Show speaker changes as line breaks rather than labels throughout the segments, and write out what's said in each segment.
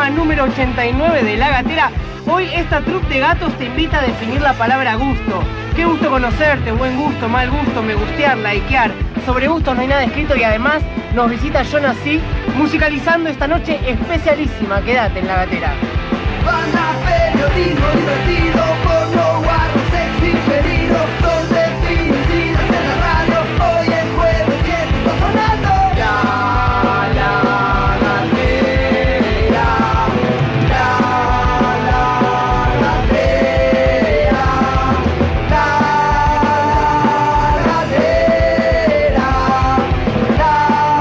número 89 de La Gatera. Hoy esta troupe de gatos te invita a definir la palabra gusto. Qué gusto conocerte, buen gusto, mal gusto, me gustear, likear. Sobre gustos no hay nada escrito y además nos visita Jonas C, musicalizando esta noche especialísima. Quédate en La Gatera.
Banda, periodismo divertido, porno, guarro, sexy, pedido, donde finicidas en la radio, hoy es jueves y está sonando. La Gatera, la Gatera, la Gatera, la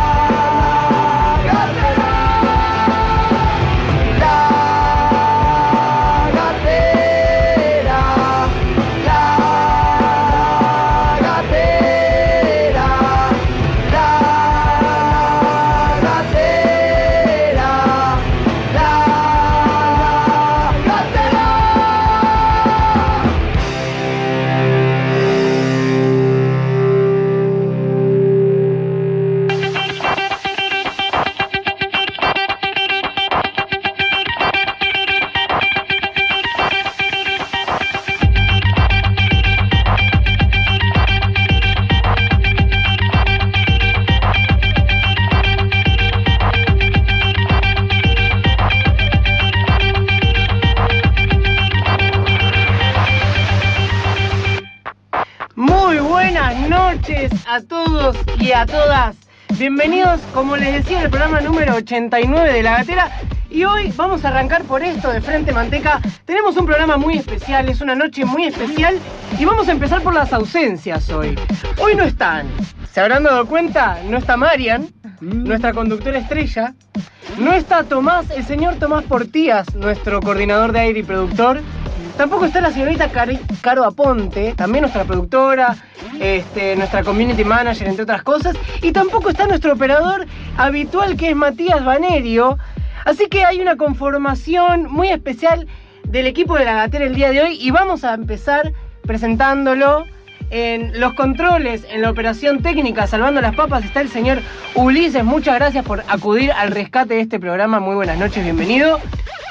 a todos y a todas. Bienvenidos, como les decía, al programa número 89 de La Gatera. Y hoy vamos a arrancar por esto de Frente Manteca. Tenemos un programa muy especial, es una noche muy especial. Y vamos a empezar por las ausencias hoy. Hoy no están, ¿se habrán dado cuenta? No está Marian, nuestra conductora estrella. No está Tomás, el señor Tomás Portías, nuestro coordinador de aire y productor. Tampoco está la señorita Caro Aponte, también nuestra productora, nuestra community manager, entre otras cosas. Y tampoco está nuestro operador habitual, que es Matías Banerio. Así que hay una conformación muy especial del equipo de La Gatera el día de hoy. Y vamos a empezar presentándolo. En los controles, en la operación técnica, salvando las papas, está el señor Ulises. Muchas gracias por acudir al rescate de este programa. Muy buenas noches, bienvenido.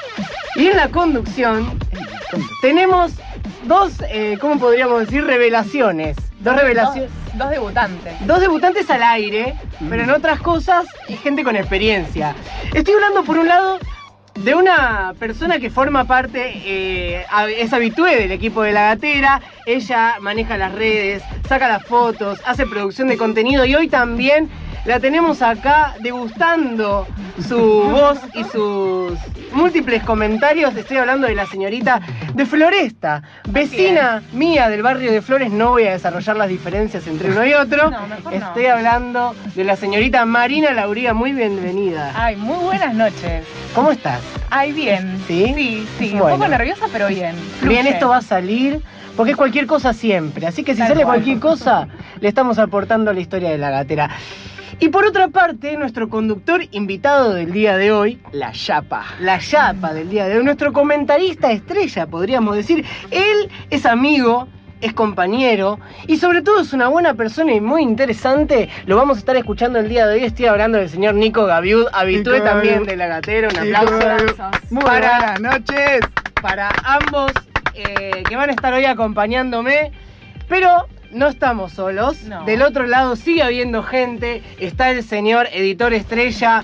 Y en la conducción tenemos dos, ¿cómo podríamos decir? Revelaciones. Dos revelaciones.
Dos debutantes.
Dos debutantes al aire, pero en otras cosas, gente con experiencia. Estoy hablando, por un lado, de una persona que forma parte, es habitué del equipo de La Gatera. Ella maneja las redes, saca las fotos, hace producción de contenido y hoy también la tenemos acá degustando su voz y sus múltiples comentarios. Estoy hablando de la señorita de Floresta, vecina mía del barrio de Flores. No voy a desarrollar las diferencias entre uno y otro.
No, mejor no.
Estoy hablando de la señorita Marina Lauría. Muy bienvenida.
Ay, muy buenas noches.
¿Cómo estás?
Ay, bien.
¿Sí?
Sí.
Bueno.
Un poco nerviosa, pero bien.
Bien,
Fluye.
esto va a salir, porque es cualquier cosa siempre. Así que si sale cualquier cosa, le estamos aportando a la historia de La Gatera. Y por otra parte, nuestro conductor invitado del día de hoy, la Yapa del día de hoy, nuestro comentarista estrella, podríamos decir. Él es amigo, es compañero y sobre todo es una buena persona y muy interesante. Lo vamos a estar escuchando el día de hoy. Estoy hablando del señor Nico Gaviud, habitué también de La Gatera. Un aplauso.
Muy buenas noches.
Para ambos que van a estar hoy acompañándome. Pero no estamos solos.
No.
Del otro lado sigue habiendo gente. Está el señor editor estrella,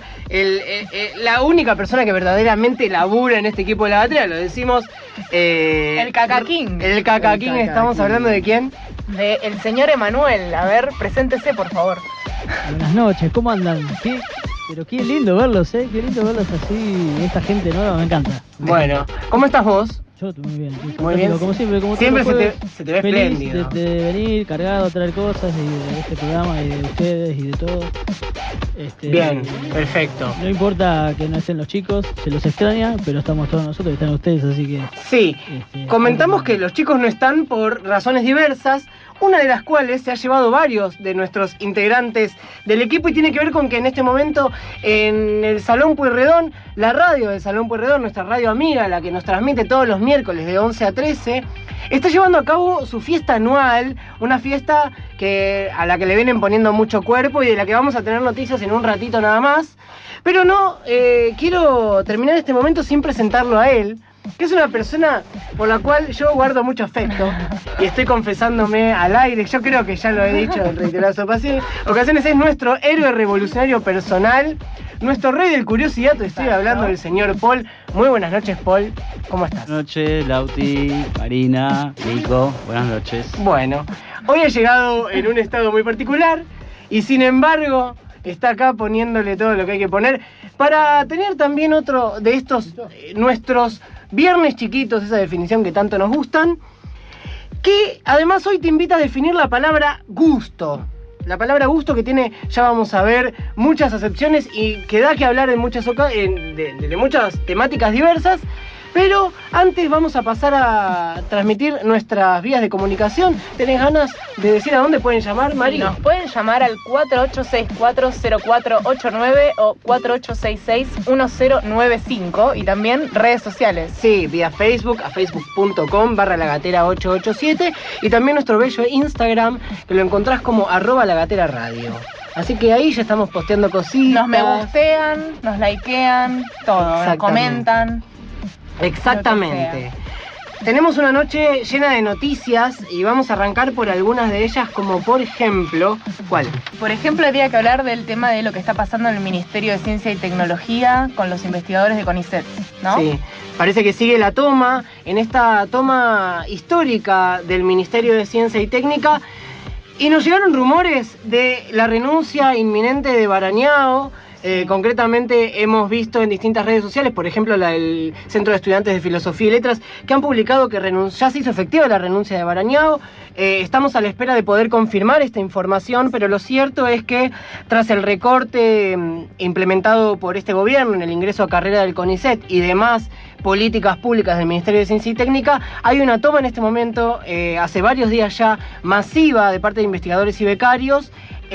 la única persona que verdaderamente labura en este equipo de La Gatera. Lo decimos.
El Cacaquín.
El Cacaquín. ¿Estamos hablando de quién?
De el señor Emanuel. A ver, preséntese, por favor.
Buenas noches, ¿cómo andan? Pero qué lindo verlos, qué lindo verlos así, esta gente nueva, me encanta.
Bueno, ¿cómo estás vos?
Yo muy bien.
Muy bien.
Como siempre,
Siempre
todos los
se te ve
feliz
espléndido.
de venir, cargado, traer cosas y de este programa y de ustedes y de todo.
Bien, perfecto.
No importa que no estén los chicos, se los extraña, pero estamos todos nosotros y están ustedes, así que...
Sí, comentamos que los chicos no están por razones diversas, una de las cuales se ha llevado varios de nuestros integrantes del equipo y tiene que ver con que en este momento en el Salón Pueyrredón, la radio del Salón Pueyrredón, nuestra radio amiga, la que nos transmite todos los miércoles de 11 a 13, está llevando a cabo su fiesta anual, una fiesta a la que le vienen poniendo mucho cuerpo y de la que vamos a tener noticias en un ratito nada más. Pero no, quiero terminar este momento sin presentarlo a él, que es una persona por la cual yo guardo mucho afecto y estoy confesándome al aire. Yo creo que ya lo he dicho en reiteradas ocasiones. Es nuestro héroe revolucionario personal, nuestro rey del curiosidad. Estoy hablando del señor Paul. Muy buenas noches, Paul. ¿Cómo estás?
Buenas noches, Lauti, Marina, Nico. Buenas noches.
Bueno, hoy ha llegado en un estado muy particular y sin embargo está acá poniéndole todo lo que hay que poner para tener también otro de estos nuestros viernes chiquitos, esa definición que tanto nos gustan, que además hoy te invita a definir la palabra gusto. La palabra gusto que tiene, ya vamos a ver, muchas acepciones y que da que hablar en muchas de muchas temáticas diversas. Pero antes vamos a pasar a transmitir nuestras vías de comunicación. ¿Tenés ganas de decir a dónde pueden llamar, Mari?
Nos pueden llamar al 48640489 o 48661095 y también redes sociales.
Sí, vía Facebook, a facebook.com/lagatera887 y también nuestro bello Instagram, que lo encontrás como @lagateraradio. Así que ahí ya estamos posteando cositas.
Nos me gustean, nos likean, todo, nos comentan.
Exactamente. Tenemos una noche llena de noticias y vamos a arrancar por algunas de ellas, como por ejemplo, ¿cuál?
Por ejemplo, habría que hablar del tema de lo que está pasando en el Ministerio de Ciencia y Tecnología con los investigadores de CONICET, ¿no?
Sí, parece que sigue la toma, en esta toma histórica del Ministerio de Ciencia y Técnica, y nos llegaron rumores de la renuncia inminente de Barañao. Concretamente hemos visto en distintas redes sociales, por ejemplo la del Centro de Estudiantes de Filosofía y Letras, que han publicado que ya se hizo efectiva la renuncia de Barañao. Estamos a la espera de poder confirmar esta información, pero lo cierto es que tras el recorte implementado por este gobierno en el ingreso a carrera del CONICET y demás políticas públicas del Ministerio de Ciencia y Técnica, hay una toma en este momento, hace varios días ya, masiva de parte de investigadores y becarios,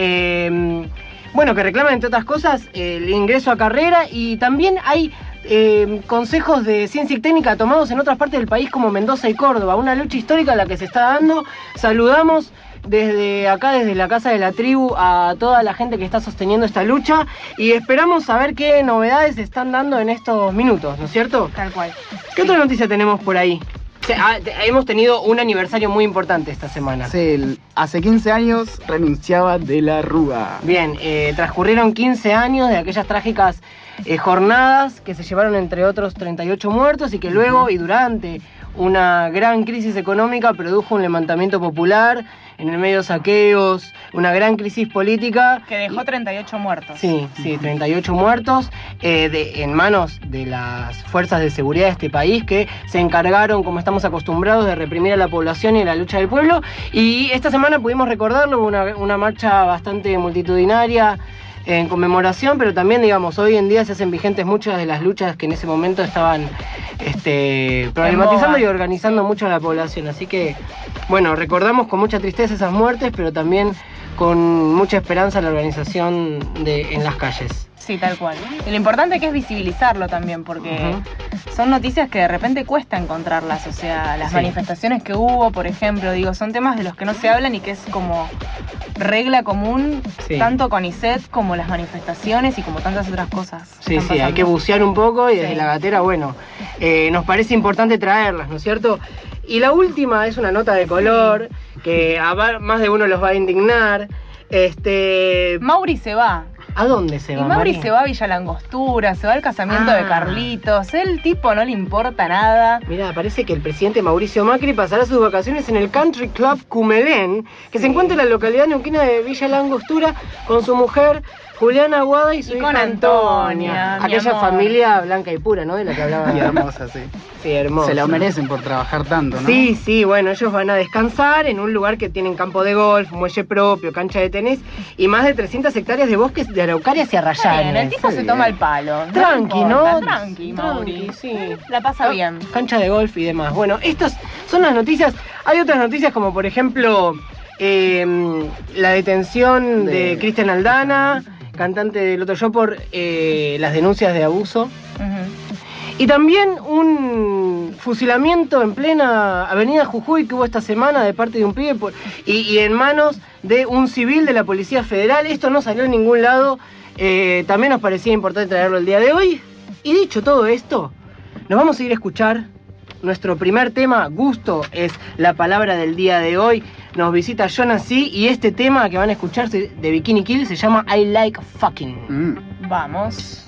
bueno, que reclaman, entre otras cosas, el ingreso a carrera, y también hay consejos de ciencia y técnica tomados en otras partes del país como Mendoza y Córdoba, una lucha histórica a la que se está dando. Saludamos desde acá, desde la Casa de la Tribu, a toda la gente que está sosteniendo esta lucha y esperamos saber qué novedades se están dando en estos minutos, ¿no es cierto?
Tal cual.
¿Qué otra noticia tenemos por ahí? Hemos tenido un aniversario muy importante esta semana.
Sí, hace 15 años renunciaba de la Rúa.
Bien, transcurrieron 15 años de aquellas trágicas jornadas que se llevaron entre otros 38 muertos y que luego y durante una gran crisis económica produjo un levantamiento popular, en el medio saqueos, una gran crisis política.
Que dejó 38 muertos.
Sí, 38 muertos en manos de las fuerzas de seguridad de este país que se encargaron, como estamos acostumbrados, de reprimir a la población y a la lucha del pueblo. Y esta semana pudimos recordarlo, una marcha bastante multitudinaria en conmemoración, pero también, digamos, hoy en día se hacen vigentes muchas de las luchas que en ese momento estaban problematizando y organizando mucho a la población. Así que, bueno, recordamos con mucha tristeza esas muertes, pero también con mucha esperanza la organización en las calles.
Sí, tal cual. Y lo importante que es visibilizarlo también, porque son noticias que de repente cuesta encontrarlas. O sea, las manifestaciones que hubo, por ejemplo, son temas de los que no se hablan y que es como regla común, tanto CONICET como las manifestaciones y como tantas otras cosas.
Sí, hay que bucear un poco y desde la gatera, bueno, nos parece importante traerlas, ¿no es cierto? Y la última es una nota de color que a más de uno los va a indignar.
Mauri se va.
¿A dónde se va?
Y Mauri se va a Villa Langostura, se va al casamiento de Carlitos. El tipo no le importa nada.
Mirá, parece que el presidente Mauricio Macri pasará sus vacaciones en el Country Club Cumelén, que se encuentra en la localidad neuquina de Villa Langostura, con su mujer Juliana Aguada y su hija Antonia. Aquella familia blanca y pura, ¿no? De la que hablaba.
Y hermosa, sí.
Sí, hermosa.
Se la merecen por trabajar tanto, ¿no?
Sí, bueno, ellos van a descansar en un lugar que tienen campo de golf, muelle propio, cancha de tenis y más de 300 hectáreas de bosques de araucarias y arrayanes.
El tipo se toma el palo.
Tranqui, ¿no?
Tranqui, Mauri.
Sí.
La pasa bien.
Cancha de golf y demás. Bueno, estas son las noticias. Hay otras noticias como, por ejemplo, la detención de Cristian Aldana, cantante del Otro Yo, por las denuncias de abuso. Y también un fusilamiento en plena avenida Jujuy que hubo esta semana de parte de un pibe y en manos de un civil de la Policía Federal. Esto no salió en ningún lado. También nos parecía importante traerlo el día de hoy. Y dicho todo esto, nos vamos a ir a escuchar nuestro primer tema. Gusto es la palabra del día de hoy. Nos visita Jonas C. y este tema que van a escuchar de Bikini Kill se llama I Like Fucking.
Vamos.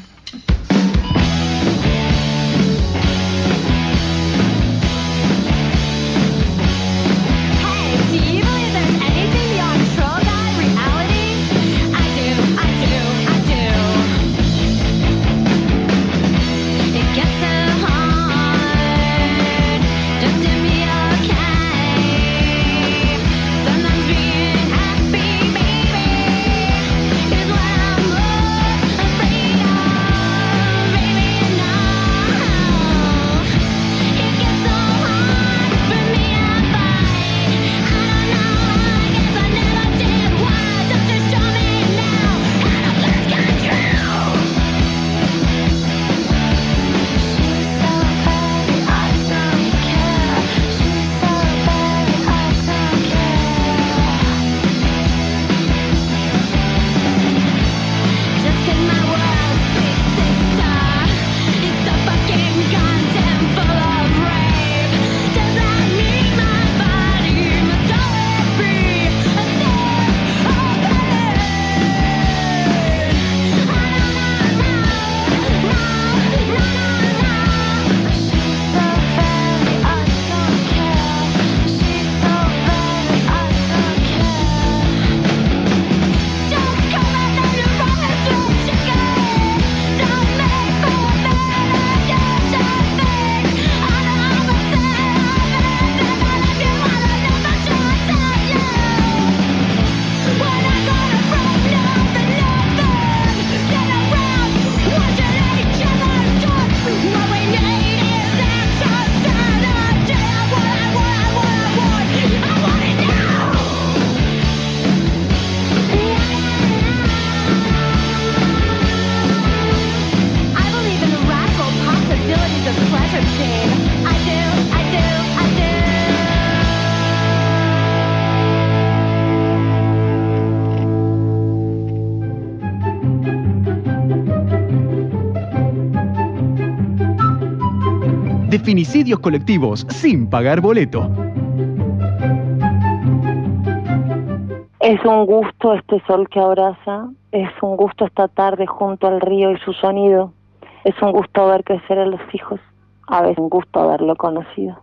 Definicidios colectivos sin pagar boleto.
Es un gusto este sol que abraza, es un gusto esta tarde junto al río y su sonido, es un gusto ver crecer a los hijos, a veces un gusto haberlo conocido.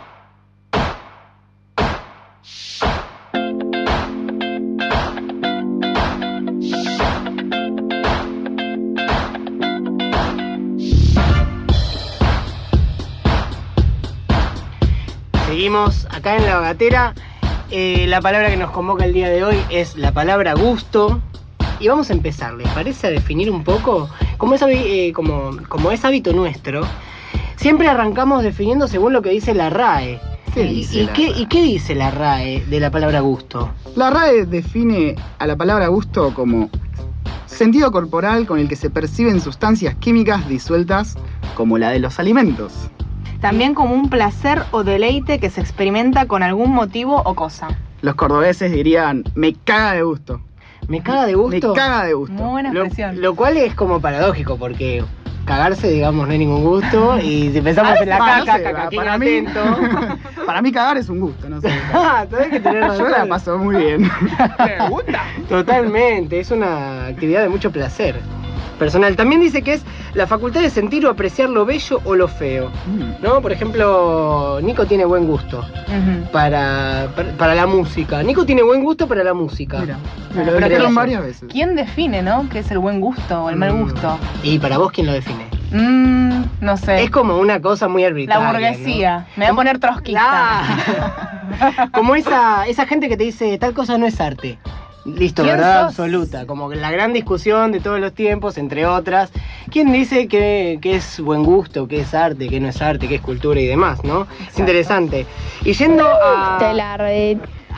Seguimos acá en La Gatera. La palabra que nos convoca el día de hoy es la palabra gusto. Y vamos a empezar, ¿les parece? A definir un poco. Como es hábito nuestro, siempre arrancamos definiendo según lo que dice la RAE. ¿Y qué dice la RAE de la palabra gusto?
La RAE define a la palabra gusto como sentido corporal con el que se perciben sustancias químicas disueltas como la de los alimentos.
También como un placer o deleite que se experimenta con algún motivo o cosa.
Los cordobeses dirían, me caga de gusto.
¿Me caga de gusto?
Me caga de gusto.
Muy buena expresión.
Lo cual es como paradójico, porque cagarse, digamos, no hay ningún gusto. Y si pensamos en la caca,
para mí, para mí cagar es un gusto, no sé.
Tenés que tener razón.
Yo la paso muy bien.
¿Te gusta? Totalmente, es una actividad de mucho placer personal. También dice que es la facultad de sentir o apreciar lo bello o lo feo, ¿no? Por ejemplo, Nico tiene buen gusto para la música. Nico tiene buen gusto para la música.
Mira, me lo dijeron varias veces.
¿Quién define, no? ¿Qué es el buen gusto o el mal gusto?
¿Y para vos quién lo define?
No sé.
Es como una cosa muy arbitraria.
La burguesía. ¿No? Me voy a poner trotskista.
Como esa gente que te dice tal cosa no es arte. Listo, verdad absoluta, como que la gran discusión de todos los tiempos, entre otras. ¿Quién dice que es buen gusto, que es arte, que no es arte, que es cultura y demás, ¿no? Exacto. Es interesante. Y yendo a...
Te la red.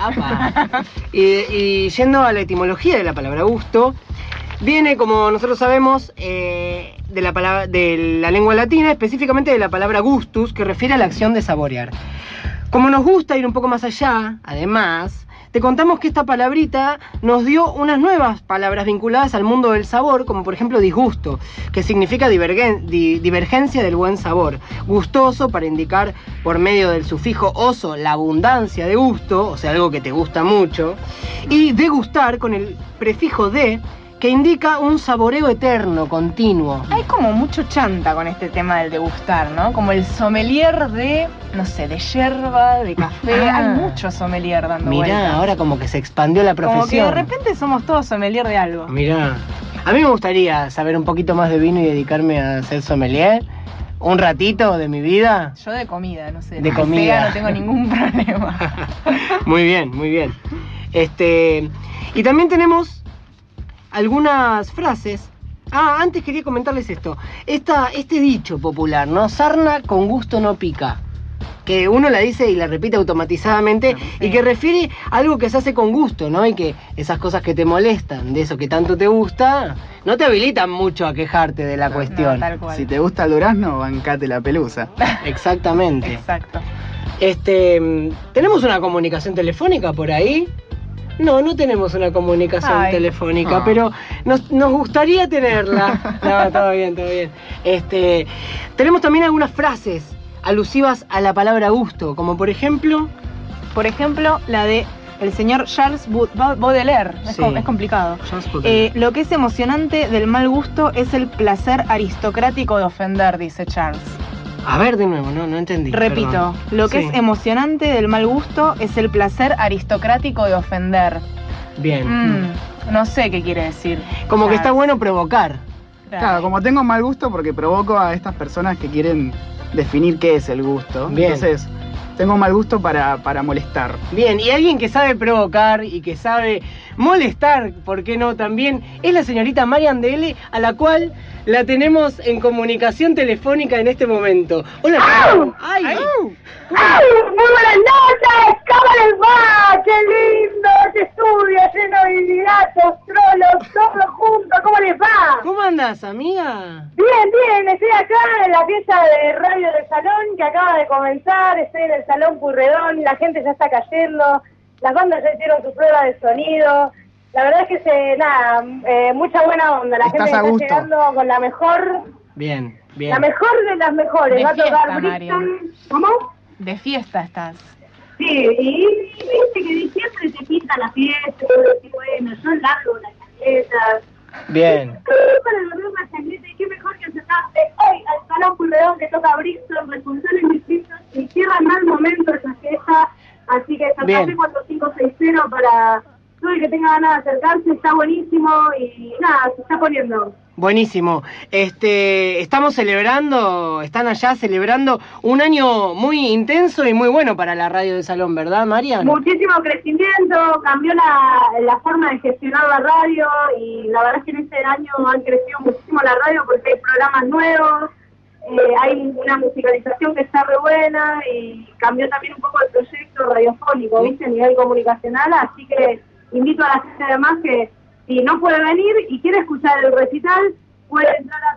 Y yendo a la etimología de la palabra gusto, viene, como nosotros sabemos, de la palabra de la lengua latina, específicamente de la palabra gustus, que refiere a la acción de saborear. Como nos gusta ir un poco más allá, además, te contamos que esta palabrita nos dio unas nuevas palabras vinculadas al mundo del sabor, como por ejemplo disgusto, que significa divergencia del buen sabor. Gustoso para indicar por medio del sufijo oso la abundancia de gusto, o sea, algo que te gusta mucho. Y degustar con el prefijo de, que indica un saboreo eterno, continuo.
Hay como mucho chanta con este tema del degustar, ¿no? Como el sommelier de, no sé, de yerba, de café. Hay mucho sommelier dando vueltas.
Mirá, ahora como que se expandió la profesión.
Como que de repente somos todos sommelier de algo.
Mirá, a mí me gustaría saber un poquito más de vino y dedicarme a ser sommelier. Un ratito de mi vida.
Yo de comida, no sé.
De comida.
No tengo ningún problema.
Muy bien, muy bien. Y también tenemos algunas frases. Antes quería comentarles esto. Este dicho popular, ¿no? Sarna con gusto no pica. Que uno la dice y la repite automatizadamente, y que refiere a algo que se hace con gusto, ¿no? Y que esas cosas que te molestan, de eso que tanto te gusta, no te habilitan mucho a quejarte de la cuestión.
No, tal cual.
Si te gusta el durazno, bancate la pelusa.
Exactamente.
Exacto.
¿Tenemos una comunicación telefónica por ahí? No tenemos una comunicación telefónica, pero nos gustaría tenerla. No, todo bien, todo bien. Tenemos también algunas frases alusivas a la palabra gusto, como por ejemplo...
Por ejemplo, la de el señor Charles Baudelaire.
Sí.
Es complicado.
Charles Baudelaire.
Lo que es emocionante del mal gusto es el placer aristocrático de ofender, dice Charles.
A ver de nuevo, no entendí.
Repito,
perdón.
Lo que es emocionante del mal gusto es el placer aristocrático de ofender.
Bien.
No sé qué quiere decir.
Como que está bueno provocar.
Claro, como tengo mal gusto porque provoco a estas personas que quieren definir qué es el gusto.
Bien.
Entonces, tengo mal gusto para molestar.
Bien, y alguien que sabe provocar y que sabe molestar, ¿por qué no? También es la señorita Marian Dele, a la cual la tenemos en comunicación telefónica en este momento. Hola, Marian. ¡Ay!
¡Muy buenas noches! ¿Cómo les va? ¡Qué lindo! Este estudio lleno de gatos, trolos, todos juntos. ¿Cómo les va?
¿Cómo andas, amiga?
Bien, estoy acá en la pieza de radio del salón que acaba de comenzar. Estoy en el salón Purredón, la gente ya está cayendo, las bandas ya hicieron su prueba de sonido. La verdad es que mucha buena onda. La gente está llegando con la mejor.
Bien.
La mejor de las mejores.
De
Va a
fiesta,
tocar Brixton.
Marian.
¿Cómo?
De fiesta estás.
Sí, y viste que diciembre se pinta la fiesta, y bueno, son largos las chancletas.
Bien.
Para lograr una chancleta, y qué mejor que acercarse hoy al salón Purredón que toca Brixton, responsables distintos, y cierra en mal momento esa fiesta, así que Santa Fe 4560 para todo el que tenga ganas de acercarse, está buenísimo, y nada, se está poniendo.
Buenísimo. Están allá celebrando un año muy intenso y muy bueno para la radio de salón, ¿verdad, Marian?
Muchísimo crecimiento, cambió la forma de gestionar la radio y la verdad es que en este año han crecido muchísimo la radio porque hay programas nuevos, hay una musicalización que está re buena y cambió también un poco el proyecto radiofónico, ¿viste? A nivel comunicacional, así que invito a la gente además que si no puede venir y quiere escuchar el recital, puede entrar a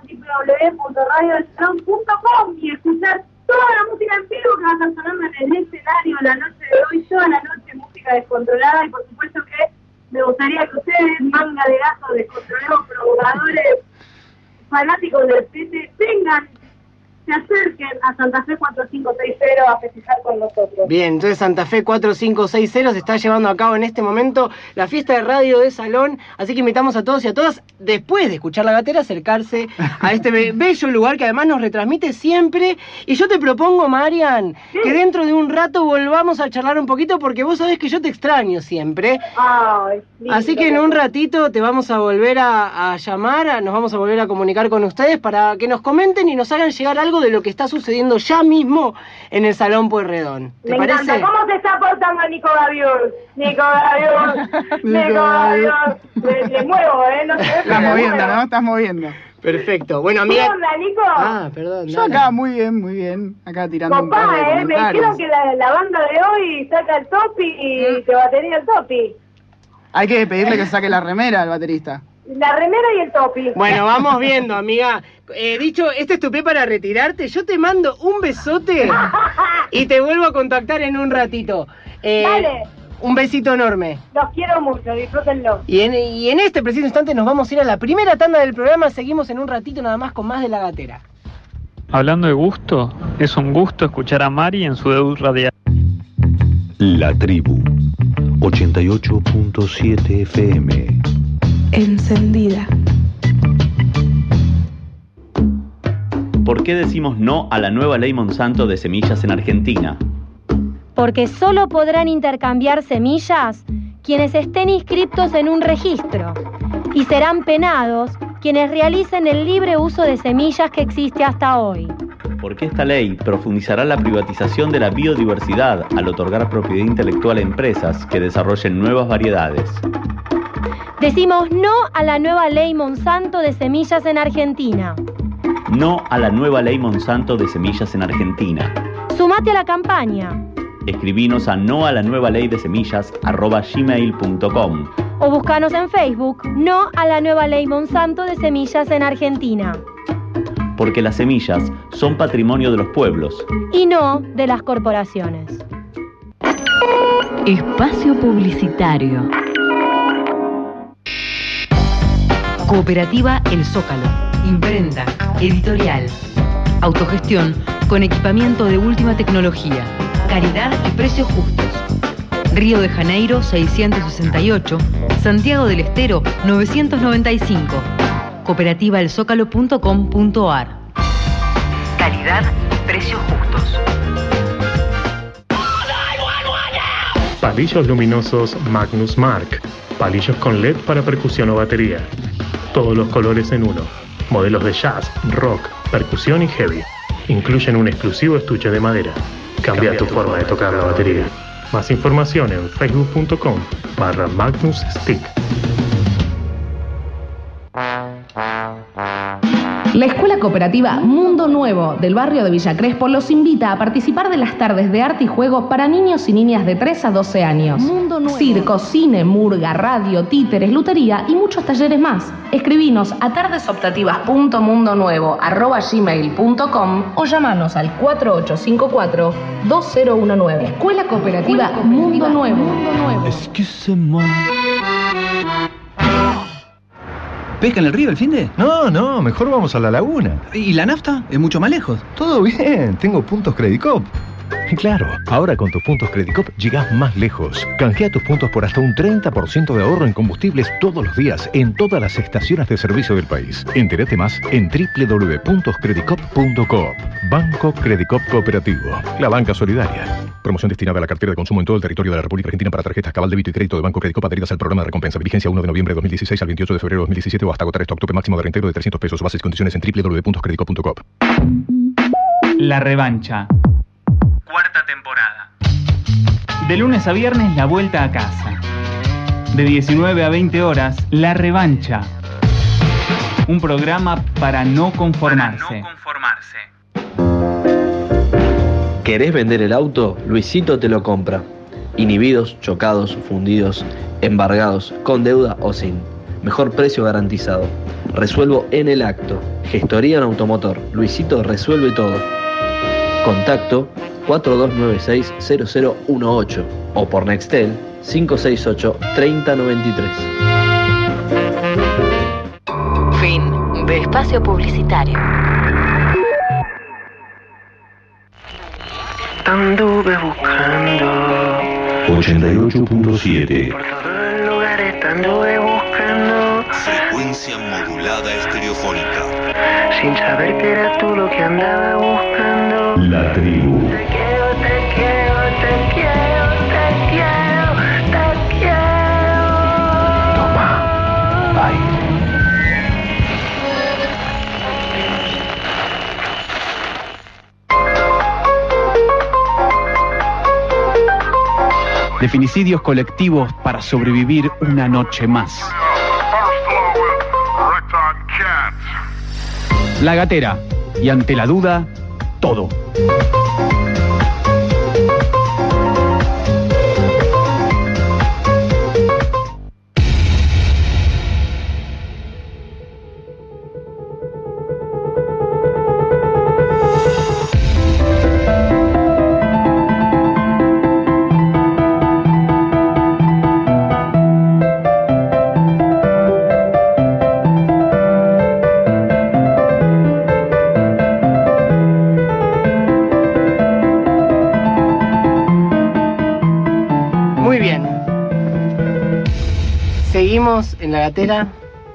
www.radiodelsalón.com y escuchar toda la música en vivo que va a estar sonando en el escenario la noche de hoy, toda la noche música descontrolada, y por supuesto que me gustaría que ustedes, manga de gatos descontrolados, provocadores, fanáticos del PT, se acerquen a Santa Fe 4560 a festejar con nosotros.
Bien, entonces Santa Fe 4560 se está llevando a cabo en este momento la fiesta de radio de salón, así que invitamos a todos y a todas, después de escuchar La Gatera, acercarse a este bello lugar que además nos retransmite siempre. Y yo te propongo, Marian, que dentro de un rato volvamos a charlar un poquito, porque vos sabés que yo te extraño siempre.
Ay, lindo.
Así que en un ratito te vamos a volver a llamar, nos vamos a volver a comunicar con ustedes para que nos comenten y nos hagan llegar algo de lo que está sucediendo ya mismo en el Salón Pueyrredón. ¿Te parece?
Me encanta. ¿Cómo se está portando Nico Gaviol? Nico Gaviol. Le muevo, ¿no?
Estás moviendo, ¿no? Estás moviendo.
Perfecto. Bueno,
¿Qué
amiga.
onda, Nico?
Perdón.
Yo acá muy bien. Acá tirando un
Papá,
par de
me
comentarios.
dijeron que la banda de hoy saca el topi y que batería el topi.
Hay que pedirle que saque la remera al baterista.
La remera y el topi.
Bueno, vamos viendo, amiga. Dicho, este es tu pie para retirarte. Yo te mando un besote y te vuelvo a contactar en un ratito.
Dale.
Un besito enorme.
Los quiero mucho, disfrútenlo.
Y en este preciso instante nos vamos a ir a la primera tanda del programa. Seguimos en un ratito nada más con más de La Gatera.
Hablando de gusto, es un gusto escuchar a Mari en su debut radial.
La Tribu, 88.7 FM.
Encendida.
¿Por qué decimos no a la nueva ley Monsanto de semillas en Argentina?
Porque solo podrán intercambiar semillas quienes estén inscritos en un registro y serán penados quienes realicen el libre uso de semillas que existe hasta hoy.
Porque esta ley profundizará la privatización de la biodiversidad al otorgar propiedad intelectual a empresas que desarrollen nuevas variedades.
Decimos no a la nueva ley Monsanto de semillas en Argentina.
No a la nueva ley Monsanto de semillas en Argentina.
Sumate a la campaña.
Escribinos a noalanuevaleidesemillas@gmail.com
O buscanos en Facebook, no a la nueva ley Monsanto de semillas en Argentina.
Porque las semillas son patrimonio de los pueblos.
Y no de las corporaciones.
Espacio publicitario. Cooperativa El Zócalo. Imprenta, editorial, autogestión con equipamiento de última tecnología. Calidad y precios justos. Río de Janeiro 668, Santiago del Estero 995. Cooperativaelzócalo.com.ar. Calidad y precios justos.
Palillos luminosos Magnus Mark. Palillos con LED para percusión o batería. Todos los colores en uno. Modelos de jazz, rock, percusión y heavy. Incluyen un exclusivo estuche de madera. Cambia tu forma de tocar la batería. Más información en facebook.com/Magnus Stick.
La Escuela Cooperativa Mundo Nuevo del barrio de Villa Crespo los invita a participar de las tardes de arte y juego para niños y niñas de 3 a 12 años. Mundo Nuevo. Circo, cine, murga, radio, títeres, lutería y muchos talleres más. Escribinos a tardesoptativas.mundonuevo@gmail.com o llamanos al 4854-2019. Escuela Cooperativa Mundo Nuevo.
Excusez-moi. ¿Pesca en el río el finde?
No, mejor vamos a la laguna.
¿Y la nafta? Es mucho más lejos.
Todo bien, tengo puntos Credicop. Claro, ahora con tus puntos Credicop llegás más lejos. Canjea tus puntos por hasta un 30% de ahorro en combustibles todos los días en todas las estaciones de servicio del país. Entérate más en www.credicop.coop. Banco Credicop Cooperativo, la banca solidaria. Promoción destinada a la cartera de consumo en todo el territorio de la República Argentina para tarjetas Cabal Débito y Crédito de Banco Credicop adheridas al programa de recompensa. Vigencia 1 de noviembre de 2016 al 28 de febrero de 2017 o hasta agotar stock. Tope máximo de reintegro de 300 pesos. Bases y condiciones en www.credicop.coop.
La revancha. Cuarta temporada. De lunes a viernes, la vuelta a casa. De 19 a 20 horas, La Revancha. Un programa para no conformarse.
¿Querés vender el auto? Luisito te lo compra. Inhibidos, chocados, fundidos, embargados, con deuda o sin. Mejor precio garantizado. Resuelvo en el acto. Gestoría en automotor. Luisito resuelve todo. Contacto 4296-0018 o por Nextel 568-3093.
Fin de espacio publicitario.
Anduve buscando
88.7.
por todos los lugares, anduve buscando
Frecuencia modulada estereofónica.
sin saber que eras tú lo que andaba buscando.
La Tribu.
Te quiero, te quiero, te quiero, te quiero, te quiero.
Toma. Bye.
De femicidios colectivos para sobrevivir una noche más. La Gatera. Y ante la duda, todo.
seguimos en la gatera.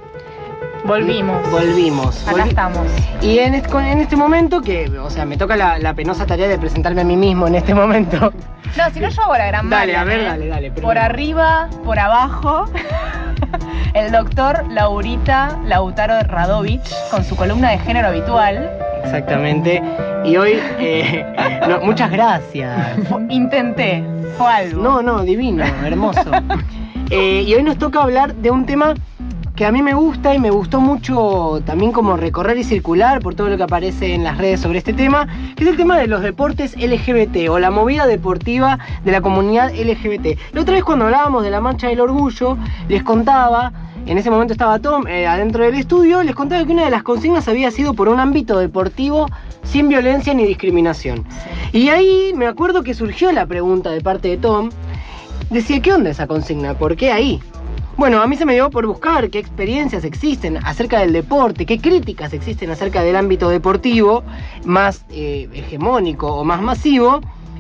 Volvimos.
Acá estamos.
Y en este momento, que, o sea, me toca la penosa tarea de presentarme a mí mismo en este momento.
No, si no yo hago la gran
Dale,
Marian,
a ver, dale.
Por arriba, por abajo, el doctor Lautaro Radovich, con su columna de género habitual.
Exactamente. Y hoy, muchas gracias.
Intenté, fue algo.
No, divino, hermoso. Y hoy nos toca hablar de un tema que a mí me gusta y me gustó mucho también como recorrer y circular por todo lo que aparece en las redes sobre este tema, que es el tema de los deportes LGBT o la movida deportiva de la comunidad LGBT. La otra vez cuando hablábamos de la Marcha del Orgullo, les contaba, en ese momento estaba Tom adentro del estudio, les contaba que una de las consignas había sido por un ámbito deportivo sin violencia ni discriminación. Y ahí me acuerdo que surgió la pregunta de parte de Tom, decía, ¿qué onda esa consigna? ¿Por qué ahí? Bueno, a mí se me dio por buscar qué experiencias existen acerca del deporte, qué críticas existen acerca del ámbito deportivo más hegemónico o más masivo,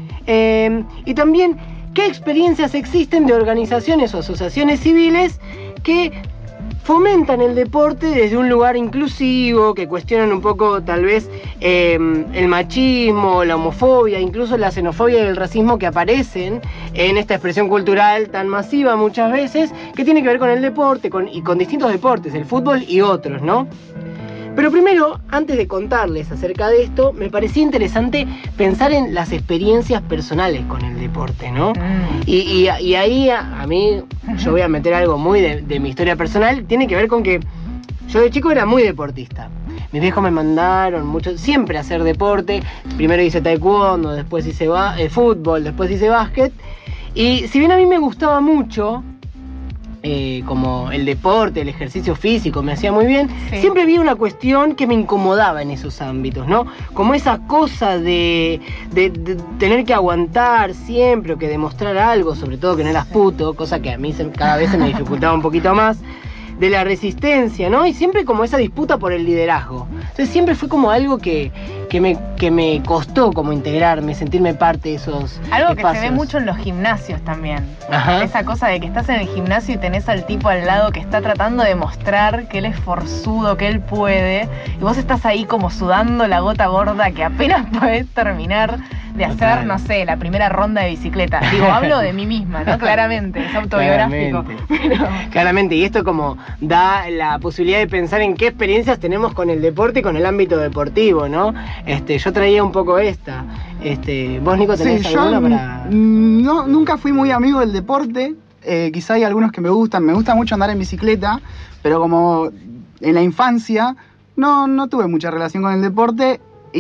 y también qué experiencias existen de organizaciones o asociaciones civiles que fomentan el deporte desde un lugar inclusivo, que cuestionan un poco tal vez el machismo, la homofobia, incluso la xenofobia y el racismo que aparecen en esta expresión cultural tan masiva muchas veces, que tiene que ver con el deporte y con distintos deportes, el fútbol y otros, ¿no? Pero primero, antes de contarles acerca de esto, me parecía interesante pensar en las experiencias personales con el deporte, ¿no? Y ahí a mí, yo voy a meter algo muy de mi historia personal, tiene que ver con que yo de chico era muy deportista. Mis viejos me mandaron siempre a hacer deporte. Primero hice taekwondo, después hice fútbol, después hice básquet. Y si bien a mí me gustaba mucho como el deporte, el ejercicio físico, me hacía muy bien, siempre había una cuestión que me incomodaba en esos ámbitos, ¿no? Como esa cosa de tener que aguantar siempre o que demostrar algo, sobre todo que no eras puto, cosa que a mí cada vez se me dificultaba un poquito más, de la resistencia, ¿no? Y siempre como esa disputa por el liderazgo. Entonces siempre fue como algo que me costó como integrarme, sentirme parte de esos
algo
espacios.
Que se ve mucho en los gimnasios también.
Ajá.
Esa cosa de que estás en el gimnasio y tenés al tipo al lado que está tratando de mostrar que él es forzudo, que él puede, y vos estás ahí como sudando la gota gorda que apenas podés terminar de hacer, no sé, la primera ronda de bicicleta. Digo, hablo de mí misma, ¿no? Claramente, es autobiográfico.
Claramente, y esto como da la posibilidad de pensar en qué experiencias tenemos con el deporte y con el ámbito deportivo, ¿no? Yo traía un poco esta. ¿Vos, Nico, tenés alguna para...?
No, nunca fui muy amigo del deporte. Quizá hay algunos que me gustan. Me gusta mucho andar en bicicleta, pero como en la infancia no tuve mucha relación con el deporte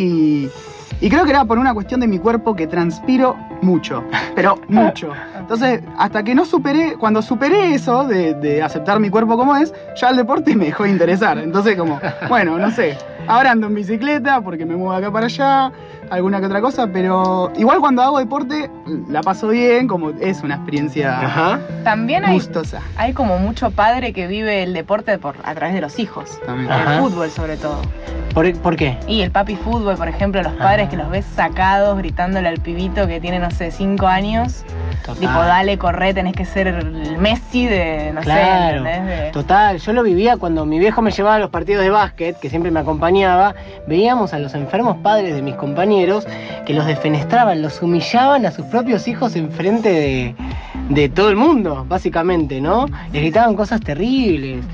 y creo que era por una cuestión de mi cuerpo que transpiro mucho, pero mucho. Entonces, hasta que cuando superé eso de aceptar mi cuerpo como es, ya el deporte me dejó de interesar. Entonces como, bueno, no sé, ahora ando en bicicleta porque me muevo acá para allá, alguna que otra cosa, pero igual cuando hago deporte la paso bien, como es una experiencia
también
gustosa.
Hay como mucho padre que vive el deporte a través de los hijos, el fútbol sobre todo.
¿Por qué?
Y el papi fútbol, por ejemplo, los padres que los ves sacados gritándole al pibito que tiene, no sé, 5 años. Total. Tipo, dale, corre, tenés que ser el Messi de, no sé, ¿entendés?
Total, yo lo vivía cuando mi viejo me llevaba a los partidos de básquet, que siempre me acompañaba, veíamos a los enfermos padres de mis compañeros que los defenestraban, los humillaban a sus propios hijos enfrente de todo el mundo, básicamente, ¿no? Les gritaban cosas terribles.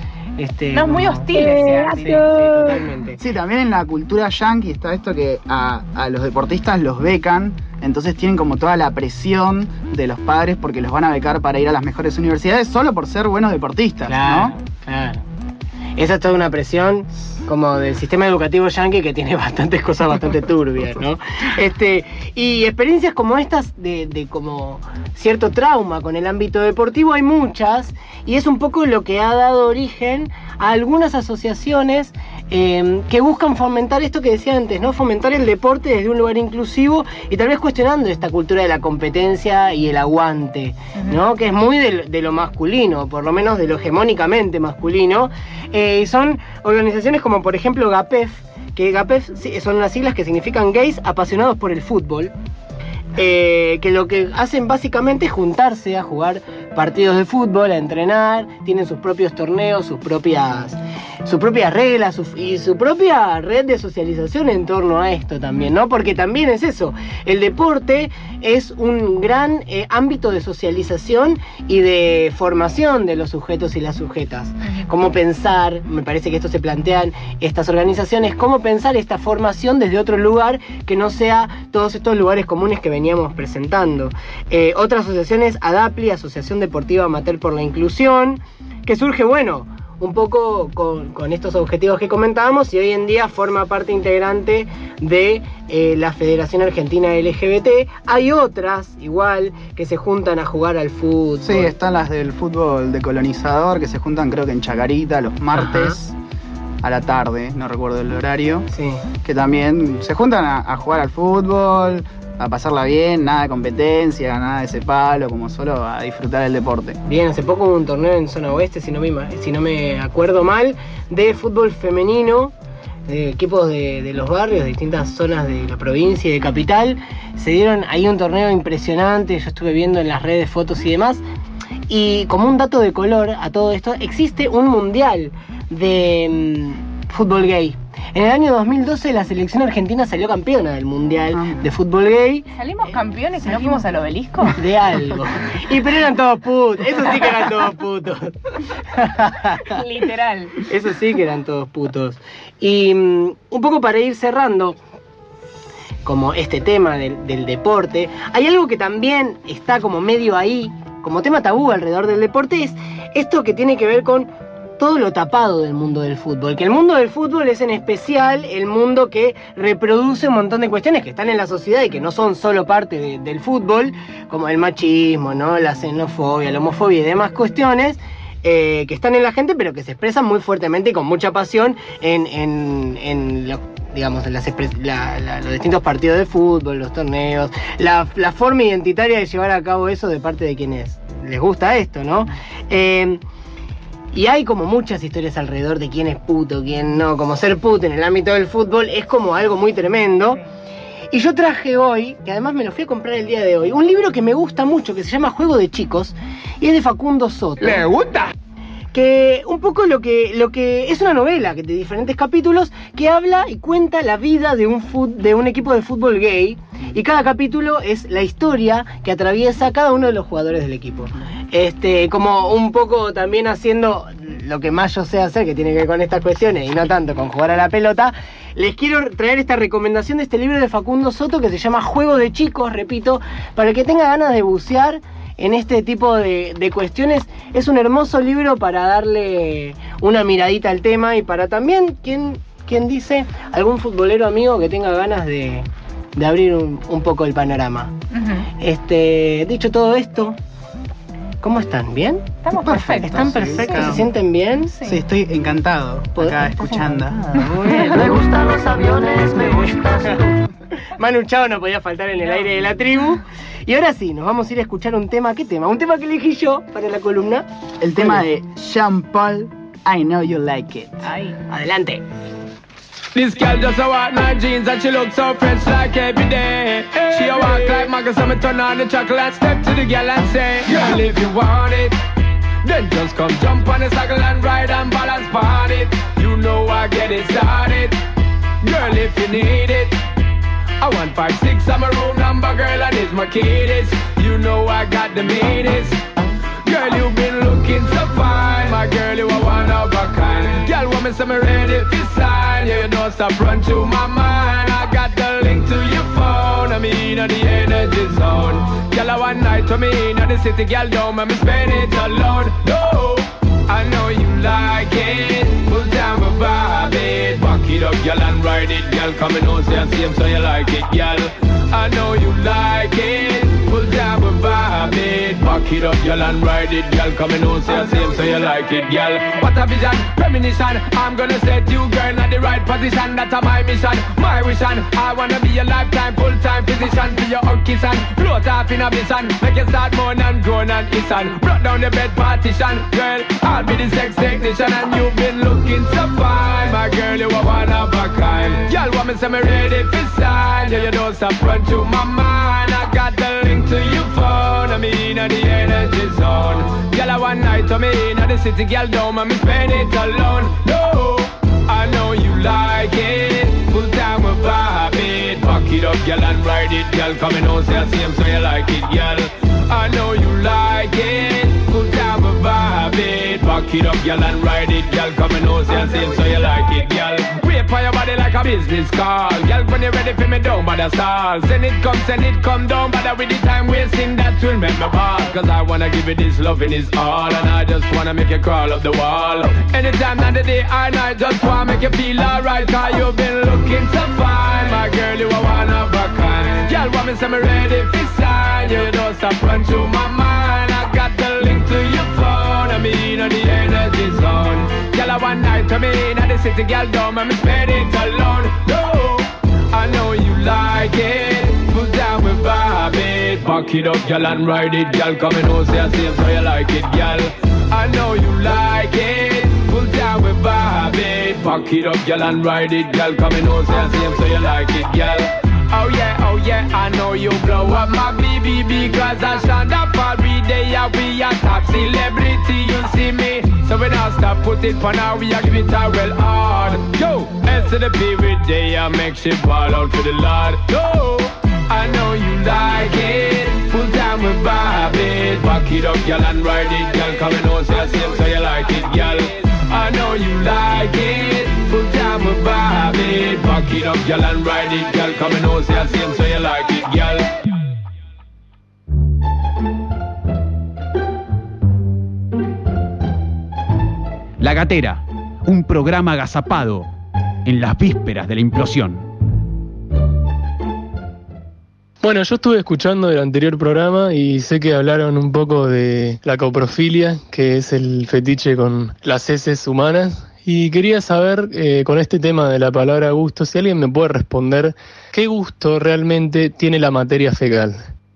Muy hostiles.
Sí, totalmente.
Sí, también en la cultura yankee está esto que a los deportistas los becan, entonces tienen como toda la presión de los padres porque los van a becar para ir a las mejores universidades solo por ser buenos deportistas, ¿no?
Claro. Esa es toda una presión como del sistema educativo yankee que tiene bastantes cosas bastante turbias, ¿no? Y experiencias como estas de como cierto trauma con el ámbito deportivo hay muchas, y es un poco lo que ha dado origen a algunas asociaciones que buscan fomentar esto que decía antes, ¿no? Fomentar el deporte desde un lugar inclusivo y tal vez cuestionando esta cultura de la competencia y el aguante, ¿no? Que es muy de lo masculino, por lo menos de lo hegemónicamente masculino. Y son organizaciones como por ejemplo GAPEF, que GAPEF son las siglas que significan Gays Apasionados por el Fútbol. que lo que hacen básicamente es juntarse a jugar partidos de fútbol, a entrenar, tienen sus propios torneos, sus propias reglas y su propia red de socialización en torno a esto también, ¿no? Porque también es eso, el deporte es un gran ámbito de socialización y de formación de los sujetos y las sujetas. Cómo pensar, me parece que esto se plantean estas organizaciones, cómo pensar esta formación desde otro lugar que no sea todos estos lugares comunes que veníamos presentando. Otra asociación es ADAPLI, Asociación Deportiva Amateur por la Inclusión, que surge, bueno, un poco con estos objetivos que comentábamos y hoy en día forma parte integrante de la Federación Argentina LGBT. Hay otras, igual, que se juntan a jugar al fútbol.
Sí, están las del fútbol decolonizador, que se juntan creo que en Chacarita los martes. Ajá. A la tarde, no recuerdo el horario.
Sí. Que
también se juntan a jugar al fútbol, a pasarla bien, nada de competencia, nada de ese palo, como solo a disfrutar el deporte.
Bien, hace poco hubo un torneo en zona oeste, si no me acuerdo mal, de fútbol femenino, de equipos de los barrios, de distintas zonas de la provincia y de capital. Se dieron ahí un torneo impresionante, yo estuve viendo en las redes fotos y demás. Y como un dato de color a todo esto, existe un mundial de fútbol gay. En el año 2012 la selección argentina salió campeona del mundial de fútbol gay.
¿Salimos campeones y no fuimos al obelisco?
De algo. Pero eran todos putos, eso sí que eran todos putos.
Literal.
Eso sí que eran todos putos. Y un poco para ir cerrando, como este tema del deporte, hay algo que también está como medio ahí, como tema tabú alrededor del deporte, es esto que tiene que ver con todo lo tapado del mundo del fútbol, que el mundo del fútbol es en especial el mundo que reproduce un montón de cuestiones que están en la sociedad y que no son solo parte del fútbol, como el machismo, ¿no? La xenofobia, la homofobia y demás cuestiones que están en la gente, pero que se expresan muy fuertemente y con mucha pasión en los distintos partidos de fútbol, los torneos, la forma identitaria de llevar a cabo eso de parte de quienes les gusta esto, ¿no? Y hay como muchas historias alrededor de quién es puto, quién no, como ser puto en el ámbito del fútbol es como algo muy tremendo. Y yo traje hoy, que además me lo fui a comprar el día de hoy, un libro que me gusta mucho, que se llama Juego de Chicos, y es de Facundo Soto.
¿Le gusta?
Que un poco lo que es una novela de diferentes capítulos que habla y cuenta la vida de un equipo de fútbol gay, y cada capítulo es la historia que atraviesa cada uno de los jugadores del equipo. Como un poco también haciendo lo que más yo sé hacer, que tiene que ver con estas cuestiones y no tanto con jugar a la pelota. Les quiero traer esta recomendación de este libro de Facundo Soto que se llama Juego de Chicos, repito, para el que tenga ganas de bucear en este tipo de cuestiones. Es un hermoso libro para darle una miradita al tema y para también, ¿quién dice? Algún futbolero amigo que tenga ganas de abrir un poco el panorama. Dicho todo esto, ¿cómo están? ¿Bien?
Estamos perfectos.
¿Están perfectos? ¿Se sienten bien?
Sí, estoy encantado acá escuchando.
Muy bien. Me gustan los aviones, me gustas tú. Manu Chao no podía faltar en el aire de la tribu. Y ahora sí, nos vamos a ir a escuchar un tema. ¿Qué tema? Un tema que elegí yo para la columna.
El tema de Sean Paul, I Know You Like It.
Ahí, adelante.
This girl just a walk my jeans and she looks so fresh like every day. She a walk like Marcus, so me turn on the chocolate, step to the girl and say, girl, if you want it, then just come jump on the cycle and ride and balance on it. You know I get it started. Girl, if you need it, I want 5-6, I'm a room number, girl, and it's my kiddies. You know I got the meanest. Girl, you've been looking so fine. My girl, you are one of a kind. Girl, want me say me ready to sign. Yeah, you know stop run through my mind. I got the link to your phone. I mean, on the energy zone. Girl, I one night to me in the city, girl, don't make me spend it alone. No, I know you like it. Pull down my vibe, back it up, girl, and ride it, girl. Coming on, say and same, so you like it, girl. I know you like it. Pull down my vibe, back it up, girl, and ride it, girl. Coming on, say and same, so you like it, girl. What a vision, premonition. I'm gonna set you, girl, in the right position. That's my mission, my vision. I wanna be a lifetime, full-time physician. For your hug kiss and float off in a vision. Make you start moan and groan and listen. Brought down the bed partition, girl. I'll be the sex technician, and you've been looking so fine. My girl, you are one of a kind. Girl, want me say me ready for sign. Yeah, you don't stop run through my mind. I I got the link to your phone. I mean, at the energy zone. Girl, I one night to me in the city, girl, don't make me spend it alone. No, I know you like it. Full time with Bobby. Back it up, girl, and ride it, girl. Coming on, say the same, so you like it, girl. I know you like it. Full time with Bobby. Back it up, girl, and ride it, girl. Coming on, say the same, so you like it, girl. Wait for your body like a business call. Girl, when you're ready for me, don't bother stall. Send it come down, bother with the time wasting, that will make me pause. Cause I wanna give you this loving is all, and I just wanna make you crawl up the wall. Anytime, not the day or night, just wanna make you feel alright. Cause you've been looking so fine. My girl, you are one of a kind. Girl, want me say me ready for sign. You don't stop run through my mind. I got the link to your phone. I mean, on the energy zone. Girl, I one night to me in the city, girl, don't make me spend it alone. No, I know you like it. Put down with Bobby. Back it up, girl, and ride it, girl. Coming home, say the same, so you like it, girl. I know you like it. Put down with Bobby. Back it up, girl, and ride it, girl. Coming home, say the same, so you like it, girl. Oh yeah, I know you blow up my BB cause I stand up every day. I be a top celebrity, you see me. So when I stop, put it for now, we a give it a well hard. Yo, S to the P with day, I make shit fall out for the Lord. Yo, I know you like it. Full time with Bobby. Back it up, girl, and ride it, girl. Coming on, say the same, so you like it, girl. I know you like it. Full time with Bobby. Back it up, girl, and ride it, girl. Coming on, say the same, so you like it, girl.
La Gatera, un programa agazapado en las vísperas de la implosión.
Bueno, yo estuve escuchando el anterior programa y sé que hablaron un poco de la coprofilia, que es el fetiche con las heces humanas. Y quería saber, con este tema de la palabra gusto, si alguien me puede responder qué gusto realmente tiene la materia fecal.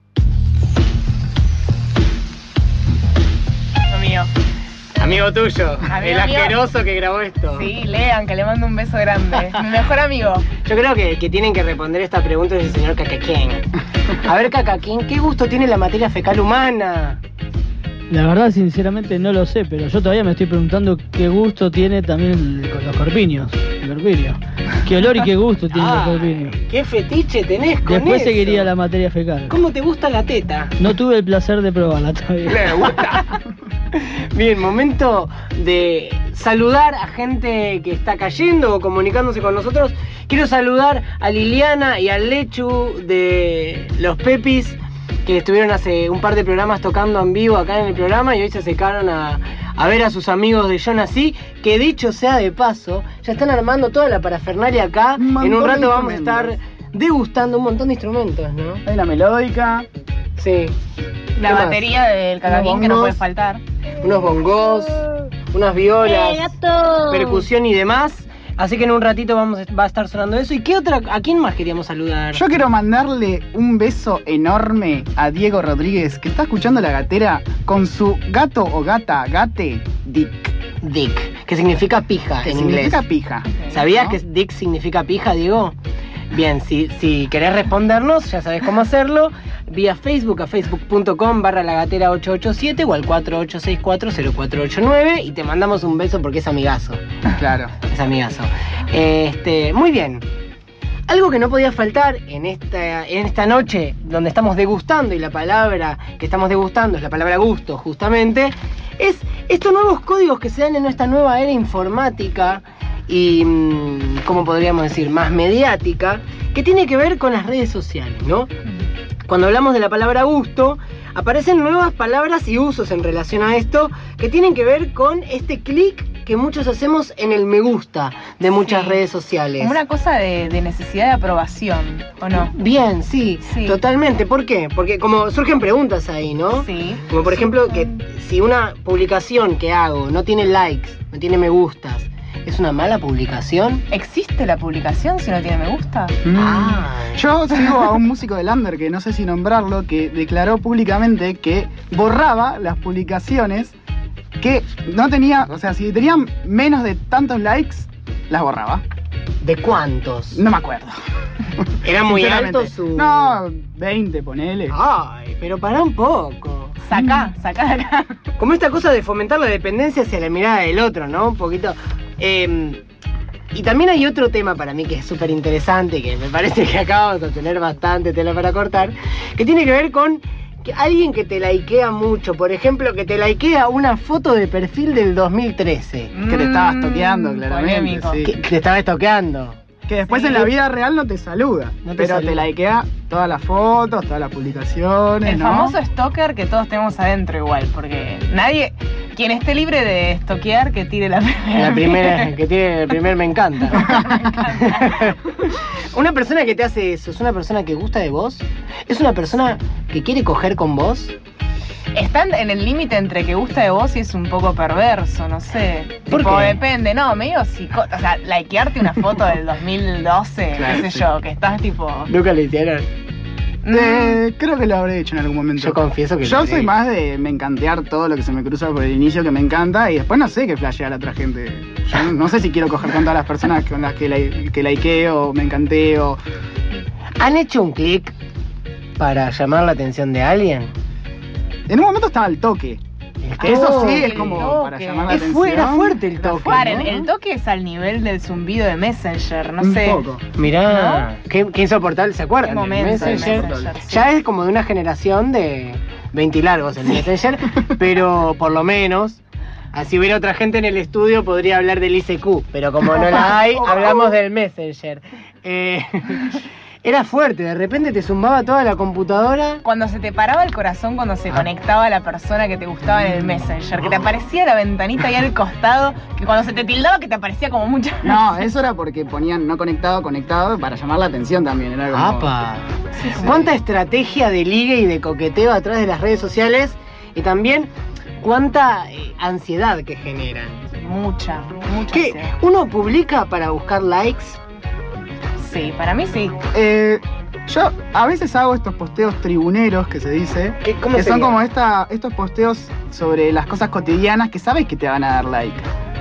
Mío.
Amigo tuyo,
Amigo
el
mío.
asqueroso que grabó esto.
Sí, lean, que le mando un beso grande. Mi mejor amigo.
Yo creo que tienen que responder esta pregunta del señor Cacaquín. A ver, Cacaquín, ¿qué gusto tiene la materia fecal humana?
La verdad, sinceramente, no lo sé, pero yo todavía me estoy preguntando qué gusto tiene también los corpiños. El corpiño. Qué olor y qué gusto tiene los corpiños.
¿Qué fetiche tenés con
Después
eso?
seguiría la materia fecal.
¿Cómo te gusta la teta?
No tuve el placer de probarla todavía.
Me gusta. Bien, momento de saludar a gente que está cayendo o comunicándose con nosotros. Quiero saludar a Liliana y al Lechu de Los Pepis, que estuvieron hace un par de programas tocando en vivo acá en el programa y hoy se acercaron a ver a sus amigos de Yo Nací, que dicho sea de paso, ya están armando toda la parafernalia acá. En un rato vamos a estar degustando un montón de instrumentos, ¿no?
Hay la melódica.
Sí.
La batería del Cacaquín que no puede faltar.
Unos bongos, unas violas, percusión y demás. Así que en un ratito va a estar sonando eso. ¿Y qué otra? ¿A quién más queríamos saludar?
Yo quiero mandarle un beso enorme a Diego Rodríguez, que está escuchando La Gatera con su gato o gata, gate, Dick.
Dick, que significa pija en inglés.
Significa pija.
¿Sabías
¿no?
que Dick significa pija, Diego? Bien, si querés respondernos, ya sabés cómo hacerlo. Vía Facebook a facebook.com/lagatera887 o al 48640489 y te mandamos un beso porque es amigazo.
Claro.
Es amigazo. Muy bien. Algo que no podía faltar en esta noche donde estamos degustando, y la palabra que estamos degustando es la palabra gusto, justamente, es estos nuevos códigos que se dan en esta nueva era informática y, ¿cómo podríamos decir?, más mediática, que tiene que ver con las redes sociales, ¿no? Cuando hablamos de la palabra gusto, aparecen nuevas palabras y usos en relación a esto que tienen que ver con este clic que muchos hacemos en el me gusta de muchas redes sociales.
Como una cosa de necesidad de aprobación, ¿o no?
Bien, sí, totalmente. ¿Por qué? Porque como surgen preguntas ahí, ¿no?
Sí.
Como por ejemplo, que si una publicación que hago no tiene likes, no tiene me gustas, ¿es una mala publicación?
¿Existe la publicación si no tiene me gusta?
Yo sigo a un músico de Lander, que no sé si nombrarlo, que declaró públicamente que borraba las publicaciones que no tenía, o sea, si tenían menos de tantos likes, las borraba.
¿De cuántos?
No me acuerdo.
¿Era muy
Sinceramente.
alto su...?
No, 20, ponele.
Ay, pero pará un poco.
Sacá de acá.
Como esta cosa de fomentar la dependencia hacia la mirada del otro, ¿no? Un poquito. Y también hay otro tema para mí que es súper interesante, que me parece que acabamos de tener bastante tela para cortar, que tiene que ver con que alguien que te likea mucho, por ejemplo, que te likea una foto de perfil del 2013.
Que te estabas toqueando, claramente.
polémico.
Sí.
Que te estaba estoqueando.
Que después
Sí.
en la vida real no te saluda.
No te
pero
saluda.
te likea todas las fotos, todas las publicaciones,
El
¿no?
famoso stalker que todos tenemos adentro igual, porque nadie, quien esté libre de stalkear, que tire la primera.
La primera, que tiene el primer me encanta. Una persona que te hace eso, ¿es una persona que gusta de vos? ¿Es una persona que quiere coger con vos?
Están en el límite entre que gusta de vos y es un poco perverso, no sé.
¿Por
Tipo,
qué?
depende, no, medio o sea, likearte una foto del 2012,
Claro,
qué sé
sí.
yo, que estás tipo...
Nunca le hicieron.
Creo que lo habré hecho en algún momento.
Yo confieso que
Yo
lo
soy
haré.
más de me encantear todo lo que se me cruza por el inicio que me encanta y después no sé qué flashea la otra gente. Yo no sé si quiero coger con todas las personas con las que likeo o me encanté o...
¿Han hecho un clic para llamar la atención de alguien?
En un momento estaba al toque. Eso sí es como para llamar la atención.
Era fuerte el toque.
Paren,
¿no?
el toque es al nivel del zumbido de Messenger, no
Un
sé.
poco.
Mirá, qué insoportable, ¿se acuerdan?
Qué momento
del
el Messenger, sí.
Ya es como de una generación de 20 largos el Messenger, pero por lo menos, así hubiera otra gente en el estudio, podría hablar del ICQ, pero como no la hay, hablamos del Messenger. Era fuerte, de repente te zumbaba toda la computadora.
Cuando se te paraba el corazón cuando se conectaba la persona que te gustaba en el Messenger, que te aparecía la ventanita ahí al costado, que cuando se te tildaba que te aparecía como mucha...
No, eso era porque ponían no conectado, conectado para llamar la atención también. Era como...
¡Apa! ¿Cuánta estrategia de ligue y de coqueteo atrás de las redes sociales? Y también, ¿cuánta ansiedad que generan?
Mucha
¿Qué?
ansiedad.
¿Uno publica para buscar likes?
Sí, para mí sí.
Yo a veces hago estos posteos tribuneros que se dice,
¿Cómo
que son
sería?
como estos posteos sobre las cosas cotidianas que sabes que te van a dar like.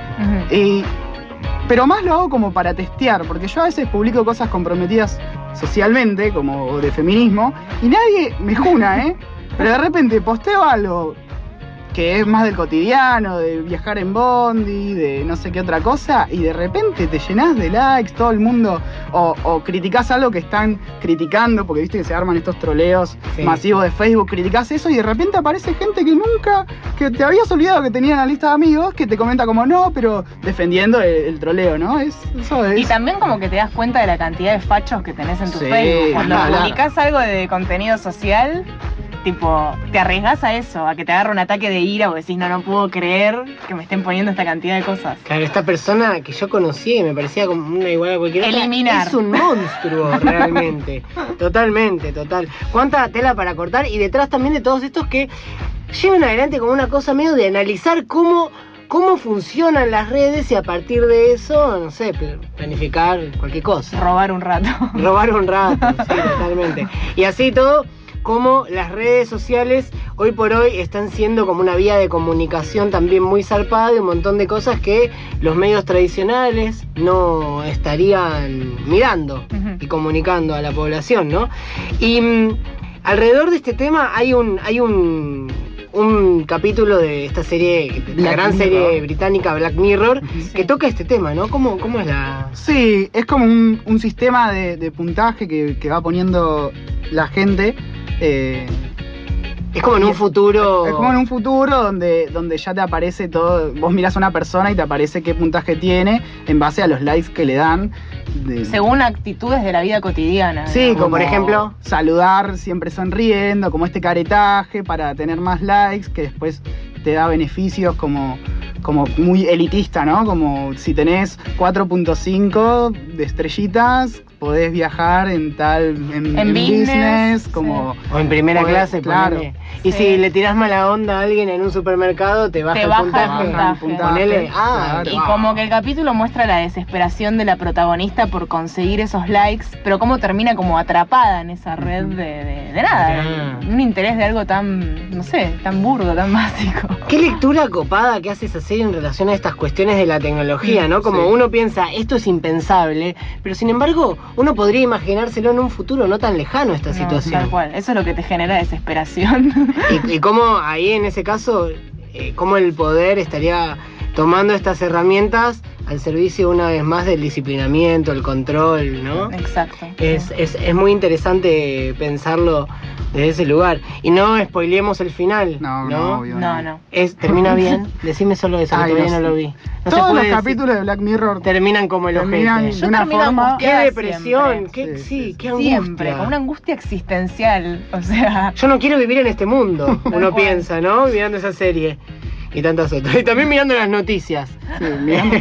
Pero más lo hago como para testear, porque yo a veces publico cosas comprometidas socialmente, como de feminismo, y nadie me juna, ¿eh? Pero de repente posteo algo que es más del cotidiano, de viajar en bondi, de no sé qué otra cosa, y de repente te llenás de likes, todo el mundo, o criticás algo que están criticando, porque viste que se arman estos troleos masivos de Facebook, criticás eso y de repente aparece gente que te habías olvidado que tenía en la lista de amigos, que te comenta como no, pero defendiendo el troleo, ¿no? Eso es...
Y también como que te das cuenta de la cantidad de fachos que tenés en tu
Sí,
Facebook. Cuando
claro.
publicás algo de contenido social, tipo, te arriesgás a eso, a que te agarre un ataque de ira o decís, no puedo creer que me estén poniendo esta cantidad de cosas.
Claro, esta persona que yo conocí y me parecía como una igual a cualquier otra,
Eliminar.
es un monstruo realmente. Totalmente, total. ¿Cuánta tela para cortar? Y detrás también de todos estos que llevan adelante como una cosa medio de analizar cómo funcionan las redes y a partir de eso, no sé, planificar cualquier cosa.
Robar un rato.
Robar un rato, sí, totalmente. Y así todo, como las redes sociales hoy por hoy están siendo como una vía de comunicación también muy zarpada y un montón de cosas que los medios tradicionales no estarían mirando y comunicando a la población, ¿no? Y alrededor de este tema hay un capítulo de esta serie, la gran serie británica Black Mirror, que toca este tema, ¿no? ¿Cómo es la...?
Sí, es como un sistema de puntaje que va poniendo la gente.
Es como en un futuro...
Es como en un futuro donde ya te aparece todo. Vos mirás a una persona y te aparece qué puntaje tiene en base a los likes que le dan.
Según actitudes de la vida cotidiana.
Sí,
digamos.
como por ejemplo saludar siempre sonriendo, como este caretaje para tener más likes, que después te da beneficios como muy elitista, ¿no? Como si tenés 4.5 de estrellitas, podés viajar en business, como...
O en primera clase,
claro.
ponele. Y si le tirás mala onda a alguien en un supermercado, te baja el puntaje. Ponele,
Y como que el capítulo muestra la desesperación de la protagonista por conseguir esos likes, pero cómo termina como atrapada en esa red de nada. Un interés de algo tan, no sé, tan burdo, tan básico.
Qué lectura copada que hace esa serie en relación a estas cuestiones de la tecnología, ¿no? Como uno piensa, esto es impensable, pero sin embargo, uno podría imaginárselo en un futuro no tan lejano esta situación.
Tal cual, eso es lo que te genera desesperación.
Y cómo ahí en ese caso, cómo el poder estaría tomando estas herramientas al servicio una vez más del disciplinamiento, el control, ¿no?
Exacto.
Es muy interesante pensarlo desde ese lugar. Y no spoileemos el final, ¿no?
No.
¿Termina bien? Decime solo eso, que todavía no lo vi. No
todos los capítulos de Black Mirror
terminan como el ojete.
Yo termino
qué depresión, qué angustia.
Siempre, como una angustia existencial, o sea...
Yo no quiero vivir en este mundo, uno piensa, ¿no? Mirando esa serie. Y tantas otras. Y también mirando las noticias.
Sí, mirando.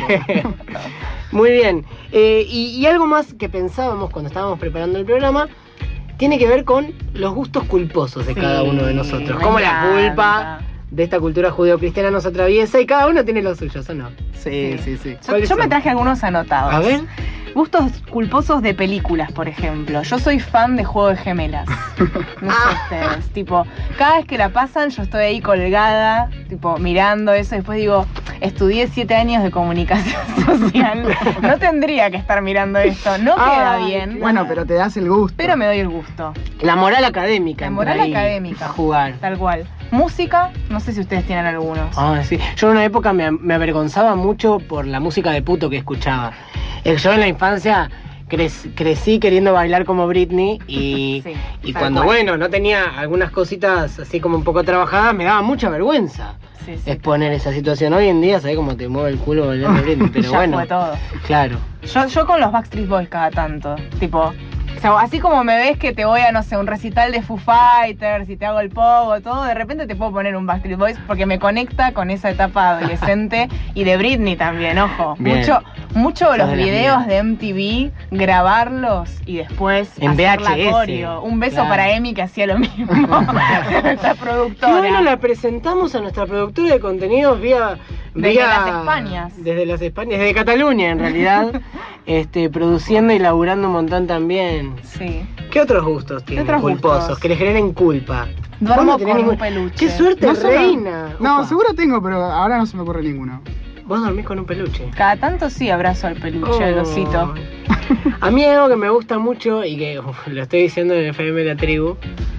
Muy bien. Y algo más que pensábamos cuando estábamos preparando el programa tiene que ver con los gustos culposos de cada uno de nosotros. Cómo la culpa de esta cultura judeo-cristiana nos atraviesa y cada uno tiene los suyos, ¿o no?
Sí.
Yo me traje algunos anotados.
A ver.
Gustos culposos de películas, por ejemplo. Yo soy fan de Juego de Gemelas. No sé ustedes. Tipo, cada vez que la pasan, yo estoy ahí colgada, tipo, mirando eso. Después digo, estudié 7 años de comunicación social. No tendría que estar mirando esto. No queda bien.
Claro. Bueno, pero te das el gusto.
Pero me doy el gusto.
La moral académica.
La moral académica.
A jugar.
Tal cual. Música, no sé si ustedes tienen algunos.
Sí. Yo en una época me avergonzaba mucho por la música de puto que escuchaba. Yo en la infancia crecí queriendo bailar como Britney y cuando, no tenía algunas cositas así como un poco trabajadas, me daba mucha vergüenza exponer esa situación. Hoy en día, ¿sabés cómo te mueve el culo bailando Britney? Pero
ya fue todo.
Claro.
Yo con los Backstreet Boys cada tanto, tipo... O sea, así como me ves que te voy a, no sé, un recital de Foo Fighters y te hago el pogo, todo, de repente te puedo poner un Backstreet Boys porque me conecta con esa etapa adolescente y de Britney también, ojo.
Bien.
Mucho los videos de MTV, grabarlos y después
en
hacer
VHS,
la coreo. Un beso para Emi que hacía lo mismo. Nuestra productora.
Qué bueno, la presentamos a nuestra productora de contenidos
desde las Españas.
Desde Cataluña en realidad, produciendo y laburando un montón también.
Sí.
¿Qué otros gustos tienen culposos? Que le generen culpa.
Duermo con un peluche.
¡Qué suerte, reina!
No, seguro tengo, pero ahora no se me ocurre ninguno.
¿Vos dormís con un peluche?
Cada tanto sí abrazo al peluche, al osito.
A mí hay algo que me gusta mucho y que lo estoy diciendo en el FM La Tribu.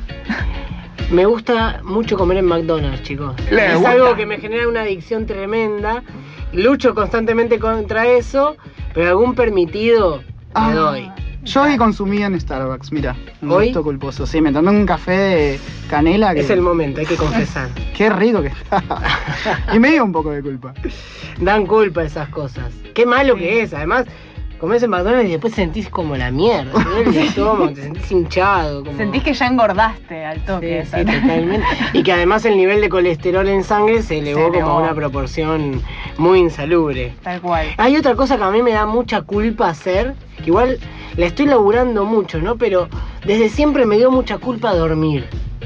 Me gusta mucho comer en McDonald's, chicos. Es algo que me genera una adicción tremenda. Lucho constantemente contra eso, pero algún permitido me doy.
Yo hoy consumí en Starbucks, mira. Un
¿Hoy?
gusto culposo. Sí, me tomé un café de canela.
Es el momento, hay que confesar.
Qué rico que está. Y me dio un poco de culpa.
Dan culpa esas cosas. Qué malo que es, además. Comés en McDonald's y después sentís como la mierda, el estómago, te sentís hinchado.
Sentís que ya engordaste al toque.
Sí, totalmente. Y que además el nivel de colesterol en sangre se elevó como a una proporción muy insalubre.
Tal cual.
Hay otra cosa que a mí me da mucha culpa hacer, que igual la estoy laburando mucho, ¿no? Pero desde siempre me dio mucha culpa dormir.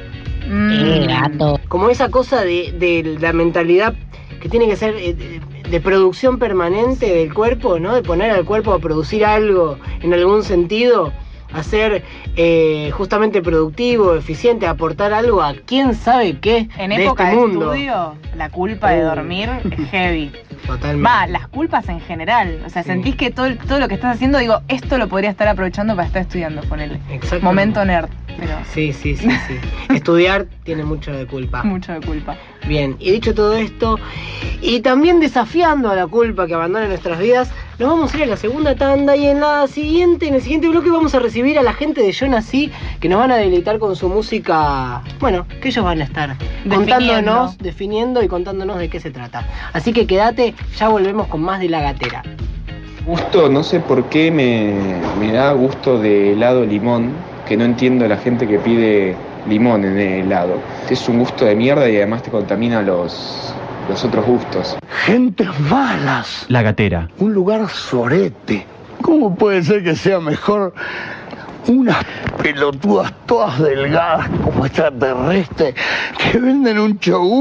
Gato.
Como esa cosa de la mentalidad que tiene que ser... de producción permanente del cuerpo, ¿no? De poner al cuerpo a producir algo en algún sentido, a ser justamente productivo, eficiente, aportar algo a quién sabe qué
en
de
época
este mundo.
De estudio, la culpa de dormir es heavy.
Totalmente.
Las culpas en general. O sea, sentís que todo lo que estás haciendo, digo, esto lo podría estar aprovechando para estar estudiando, ponele. Momento nerd. Pero...
Sí. Estudiar tiene mucho de culpa.
Mucho de culpa.
Bien, y dicho todo esto, y también desafiando a la culpa que abandona nuestras vidas, nos vamos a ir a la segunda tanda y en el siguiente bloque vamos a recibir a la gente de Yo Nací, que nos van a deleitar con su música, bueno, que ellos van a estar contándonos, definiendo y contándonos de qué se trata. Así que quédate, ya volvemos con más de La Gatera.
Gusto, no sé por qué me da gusto de helado limón, que no entiendo a la gente que pide limón en el helado. Es un gusto de mierda y además te contamina los otros gustos.
Gentes malas.
La Gatera.
Un lugar sorete. ¿Cómo puede ser que sea mejor unas pelotudas todas delgadas como extraterrestres que venden un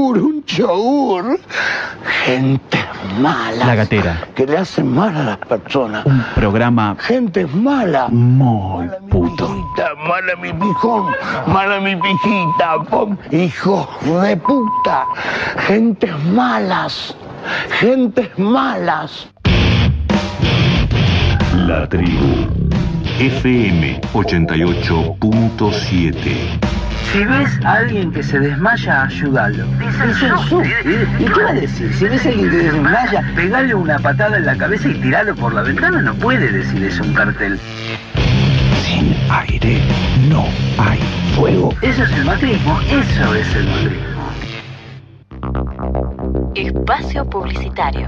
yogur? Gente mala.
La Gatera.
Que le hacen mal a las personas.
Un programa.
Gente mala.
Muy puto.
Mala mi pijón, mala mi pijita, hijos de puta. Gentes malas. Gentes malas.
La Tribu. FM 88.7.
Si ves a alguien que se desmaya, ayúdalo. Dice el sur. ¿Y qué va a decir? Si ves a alguien que se desmaya, pegale una patada en la cabeza y tiralo por la ventana. No puede decir eso un cartel.
Sin aire no hay fuego.
Eso es el macrismo, eso es el macrismo.
Espacio publicitario.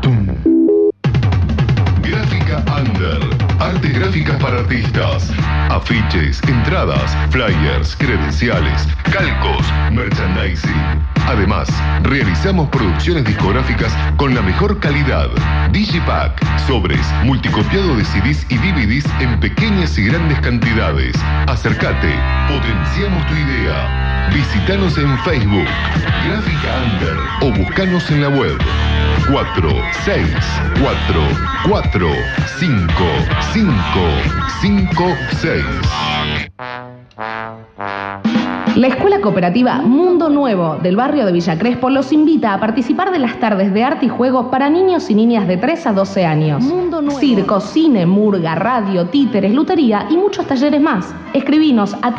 Gráfica Under. Arte gráficas para artistas. Afiches, entradas, flyers, credenciales, calcos, merchandising. Además, realizamos producciones discográficas con la mejor calidad. Digipack, sobres, multicopiado de CDs y DVDs en pequeñas y grandes cantidades. Acércate, potenciamos tu idea. Visítanos en Facebook, Gráfica Under, o buscanos en la web 46445556.
La Escuela Cooperativa Mundo Nuevo del barrio de Villa Crespo los invita a participar de las tardes de arte y juego para niños y niñas de 3 a 12 años. Mundo Nuevo. Circo, cine, murga, radio, títeres, lutería y muchos talleres más. Escribinos a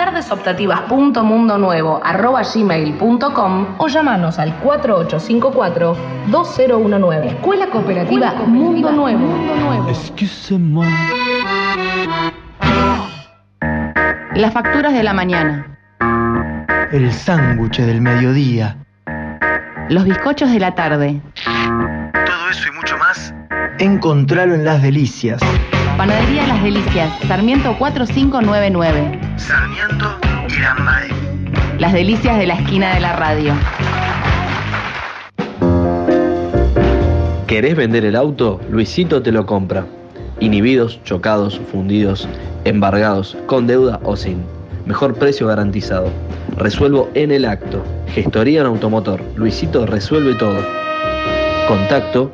tardesoptativas.mundonuevo@gmail.com o llamanos al 4854-2019. Escuela Cooperativa Mundo Nuevo.
Las facturas de la mañana.
El sándwich del mediodía.
Los bizcochos de la tarde.
Todo eso y mucho más, encontralo en Las Delicias.
Panadería Las Delicias, Sarmiento 4599.
Sarmiento y Lambae.
Las Delicias de la esquina de la radio.
¿Querés vender el auto? Luisito te lo compra. Inhibidos, chocados, fundidos, embargados, con deuda o sin. Mejor precio garantizado. Resuelvo en el acto. Gestoría en automotor. Luisito resuelve todo. Contacto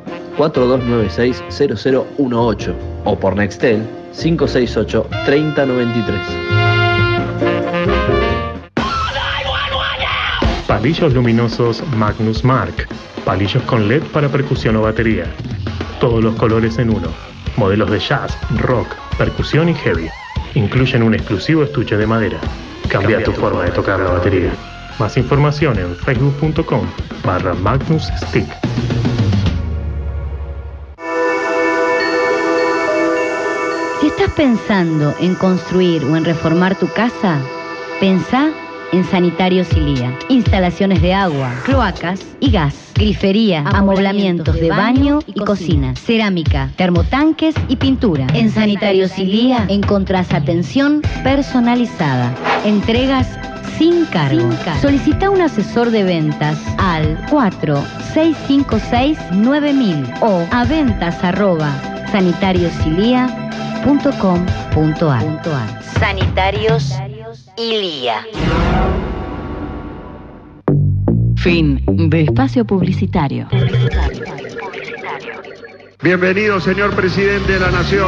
4296-0018 o por Nextel 568-3093.
Palillos luminosos Magnus Mark. Palillos con LED para percusión o batería. Todos los colores en uno. Modelos de jazz, rock, percusión y heavy. Incluyen un exclusivo estuche de madera. Cambia tu forma de tocar la batería. Más información en facebook.com/Magnus Stick.
Si estás pensando en construir o en reformar tu casa, pensá en Sanitarios Ilía. Instalaciones de agua, cloacas y gas, grifería, amoblamientos de baño y cocina, cerámica, termotanques y pintura. En Sanitarios Ilía encontrás atención personalizada, entregas sin cargo. Solicita un asesor de ventas al 4656-9000 o a ventas@sanitariosilia.com.ar. Sanitarios Ilía.
Fin de espacio publicitario.
Bienvenido, señor presidente de la Nación.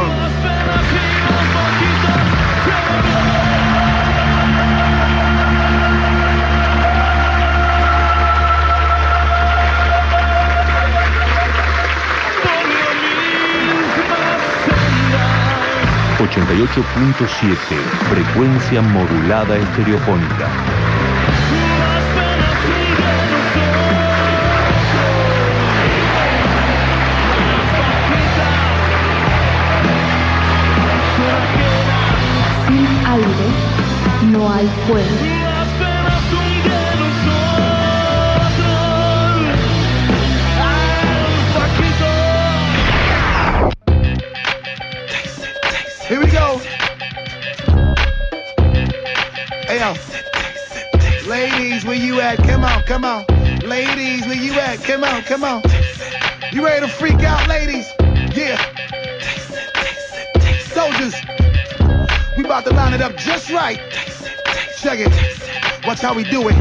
88.7, frecuencia modulada estereofónica.
Sin aire no hay fuego.
Here we go. Hey, yo. Ladies, where you at? Come on, come on. Ladies, where you at? Come on, come on. You ready to freak out, ladies? Yeah. Soldiers, we about to line it up just right. Check it. Watch how we do it.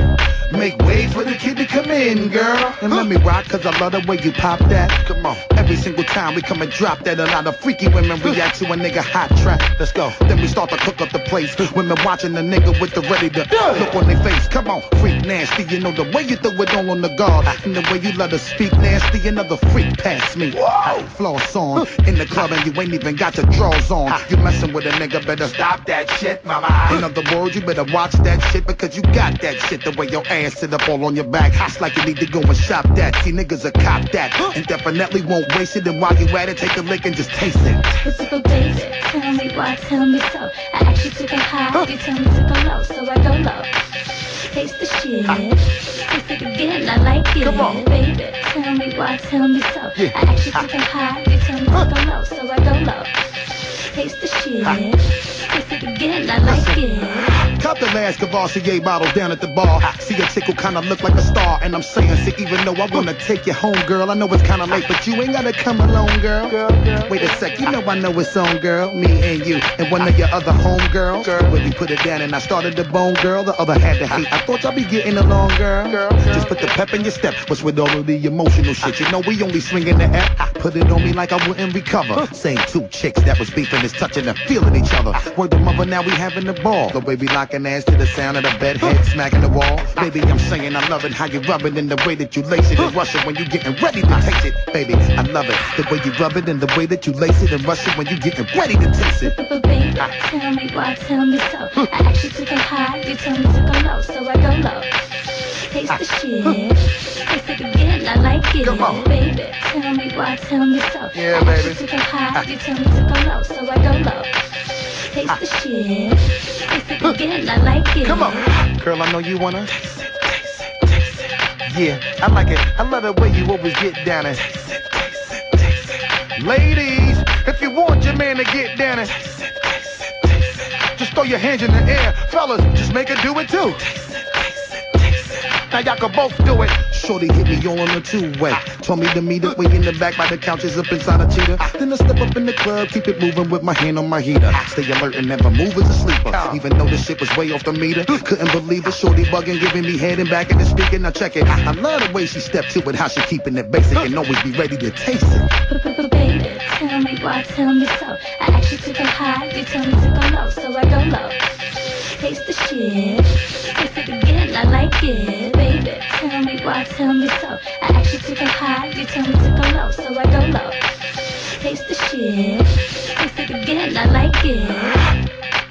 Make way for the kid to come in, girl. And let me rock, cause I love the way you pop that. Come on. Every single time we come and drop that, a lot of freaky women react to a nigga hot track. Let's go. Then we start to cook up the place. Women watching the nigga with the ready to look on their face. Come on, freak nasty. You know the way you throw it on the guard. And the way you let her speak nasty. Another freak past me. Whoa. Floss on. In the club and you ain't even got your drawers on. You messing with a nigga, better stop that shit, mama. In other words, you better watch that shit because you got that shit. The way your ass sit up all on your back. It's like you need to go and shop that. See, niggas will cop that. And definitely won't waste it. And while you at it, take a lick and just taste it.
Physical basic, tell me why, tell me so. I actually took a high, you tell me to go low, so I go low. Taste the shit, taste it again, I like it. Come on. Baby, tell me why, tell me so. I actually took a high, you tell me to go low, so I go low. Taste the shit, taste it again, I like it.
Cop the last Cavassier bottle down at the bar. See a chick who kinda look like a star. And I'm saying, see, even though I wanna take you home, girl, I know it's kinda late, but you ain't gotta come alone, girl. Wait a sec, you know I know it's on, girl. Me and you, and one of your other homegirls. When we put it down and I started to bone, girl, the other had to hate. I thought y'all be getting along, girl. Just put the pep in your step. What's with all of the emotional shit? You know we only swinging the F. Put it on me like I wouldn't recover. Same two chicks that was beefing is touching and feeling each other. Word to mother, now we having the ball. The way we locking ass to the sound of the bed head smacking the wall. Baby, I'm saying I love it how you rub it and the way that you lace it and rush it when you getting ready to taste it. Baby, I love it the way you rub it and the way that you lace it and rush it when you getting ready to taste it.
But baby, tell me why, tell me so. I actually took a high, you tell me to go low, so I go low. Taste the shit, taste it again, I like it.
Come on.
Baby, tell me why, tell me so.
Yeah,
I
baby.
actually took a high, you tell me to go low, so I go low. Taste the shit, taste it again, I like it.
Come on. Girl, I know you wanna taste it, taste it, taste it. Yeah, I like it. I love the way you always get down it. Taste it, taste it, taste it. Ladies, if you want your man to get down it, taste it, taste it, taste it. Just throw your hands in the air. Fellas, just make her do it too. Taste it, taste it, taste it. Now y'all can both do it. Shorty hit me all on the two-way. Told me to meet her way in the back by the couches up inside a cheetah. Then I step up in the club, keep it moving with my hand on my heater. Stay alert and never move as a sleeper. Even though the shit was way off the meter. Couldn't believe it. Shorty bugging, giving me head and back and speaking. Now check it. I love the way she stepped to it, how she keeping it basic and always be ready to taste it.
Baby, tell me why, tell me so. I actually took a high, you tell me to go low, so I go low. Taste the shit, taste it again, I like it. Baby, tell me why, tell me so. I actually took a high, you tell me to go low, so I go low. Taste the shit, taste it again, I like it.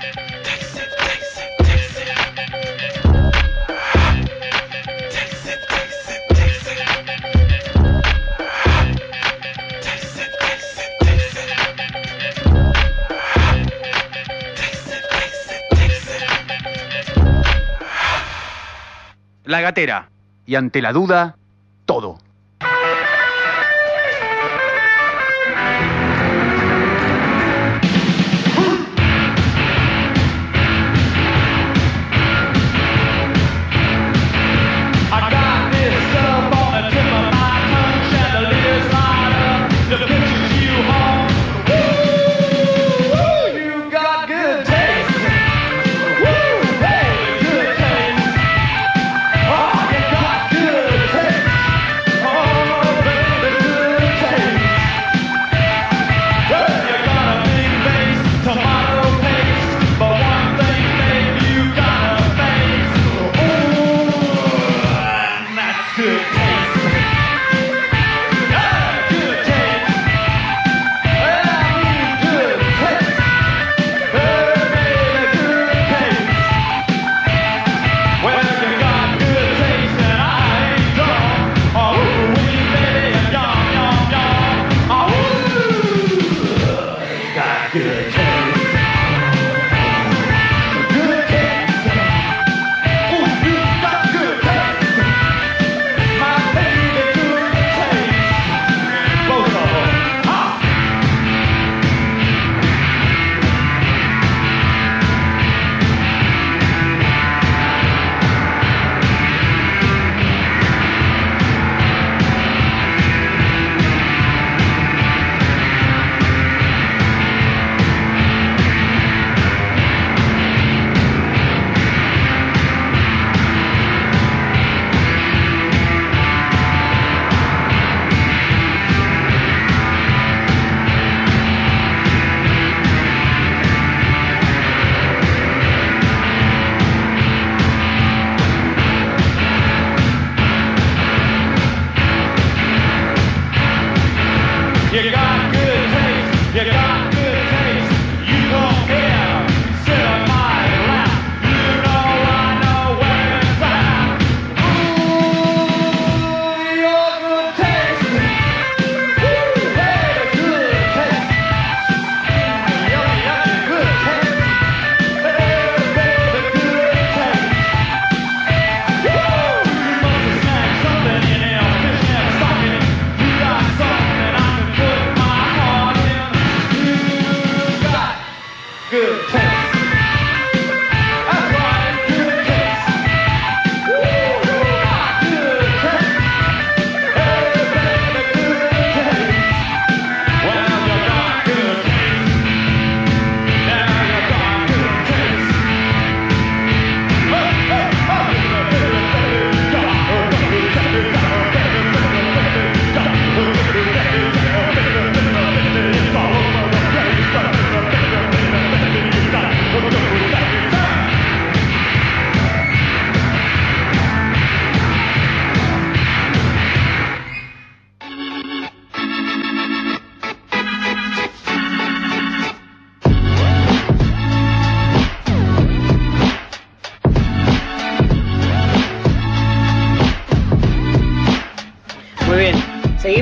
Taste it, taste it, taste it. Taste it, taste it, taste it. Taste it, taste it, taste it.
La Gatera. Y ante la duda, todo.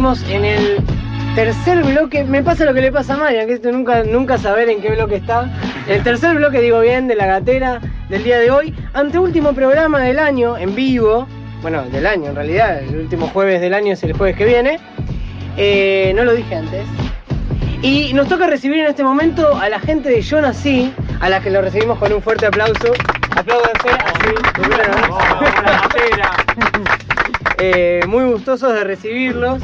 Seguimos en el tercer bloque. Me pasa lo que le pasa a Marian, que esto nunca saber en qué bloque está. El tercer bloque, digo bien, de La Gatera del día de hoy. Anteúltimo programa del año, en vivo. Bueno, del año en realidad. El último jueves del año es el jueves que viene. No lo dije antes. Y nos toca recibir en este momento a la gente de Yo Nací, a la que lo recibimos con un fuerte aplauso. Apláudanse así. Muy gustosos de recibirlos.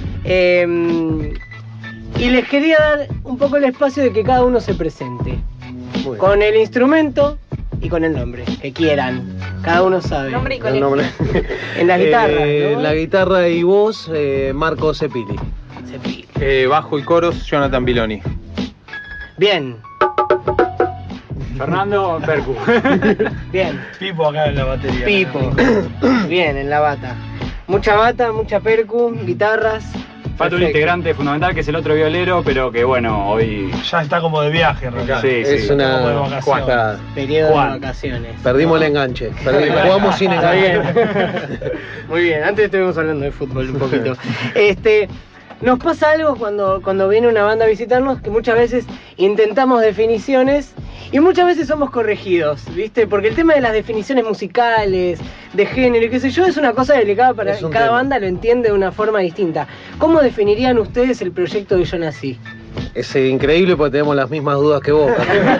Y les quería dar un poco el espacio de que cada uno se presente. Con el instrumento y con el nombre, que quieran. Cada uno sabe.
Nombre y
El nombre.
En la guitarra, ¿no?
La guitarra y voz, Marco Cepili.
Bajo y coros, Jonathan Biloni.
Bien.
Fernando Percu.
Bien.
Pipo acá en la batería.
Pipo. Bien, en la bata. Mucha bata, mucha percu, guitarras.
Falta un integrante fundamental que es el otro violero, pero que bueno, hoy
ya está como de viaje en realidad.
Sí,
es una
periodo de vacaciones.
Perdimos el enganche. Jugamos sin enganche.
Muy bien, antes estuvimos hablando de fútbol un poquito. Nos pasa algo cuando viene una banda a visitarnos, que muchas veces intentamos definiciones y muchas veces somos corregidos, ¿viste? Porque el tema de las definiciones musicales, de género y qué sé yo, es una cosa delicada para cada banda, lo entiende de una forma distinta. ¿Cómo definirían ustedes el proyecto de Yo Nací?
Es increíble porque tenemos las mismas dudas que vos.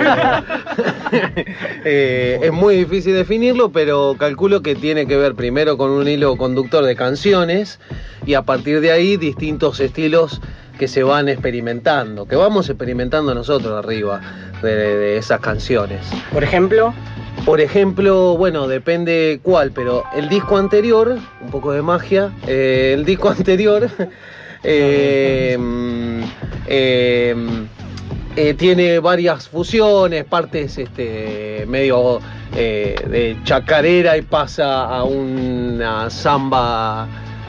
Es muy difícil definirlo, pero calculo que tiene que ver primero con un hilo conductor de canciones y a partir de ahí distintos estilos que se van experimentando, que vamos experimentando nosotros arriba de esas canciones.
¿Por ejemplo?
Por ejemplo, bueno, depende cuál, pero el disco anterior, un poco de magia, el disco anterior tiene varias fusiones, partes medio de chacarera y pasa a una samba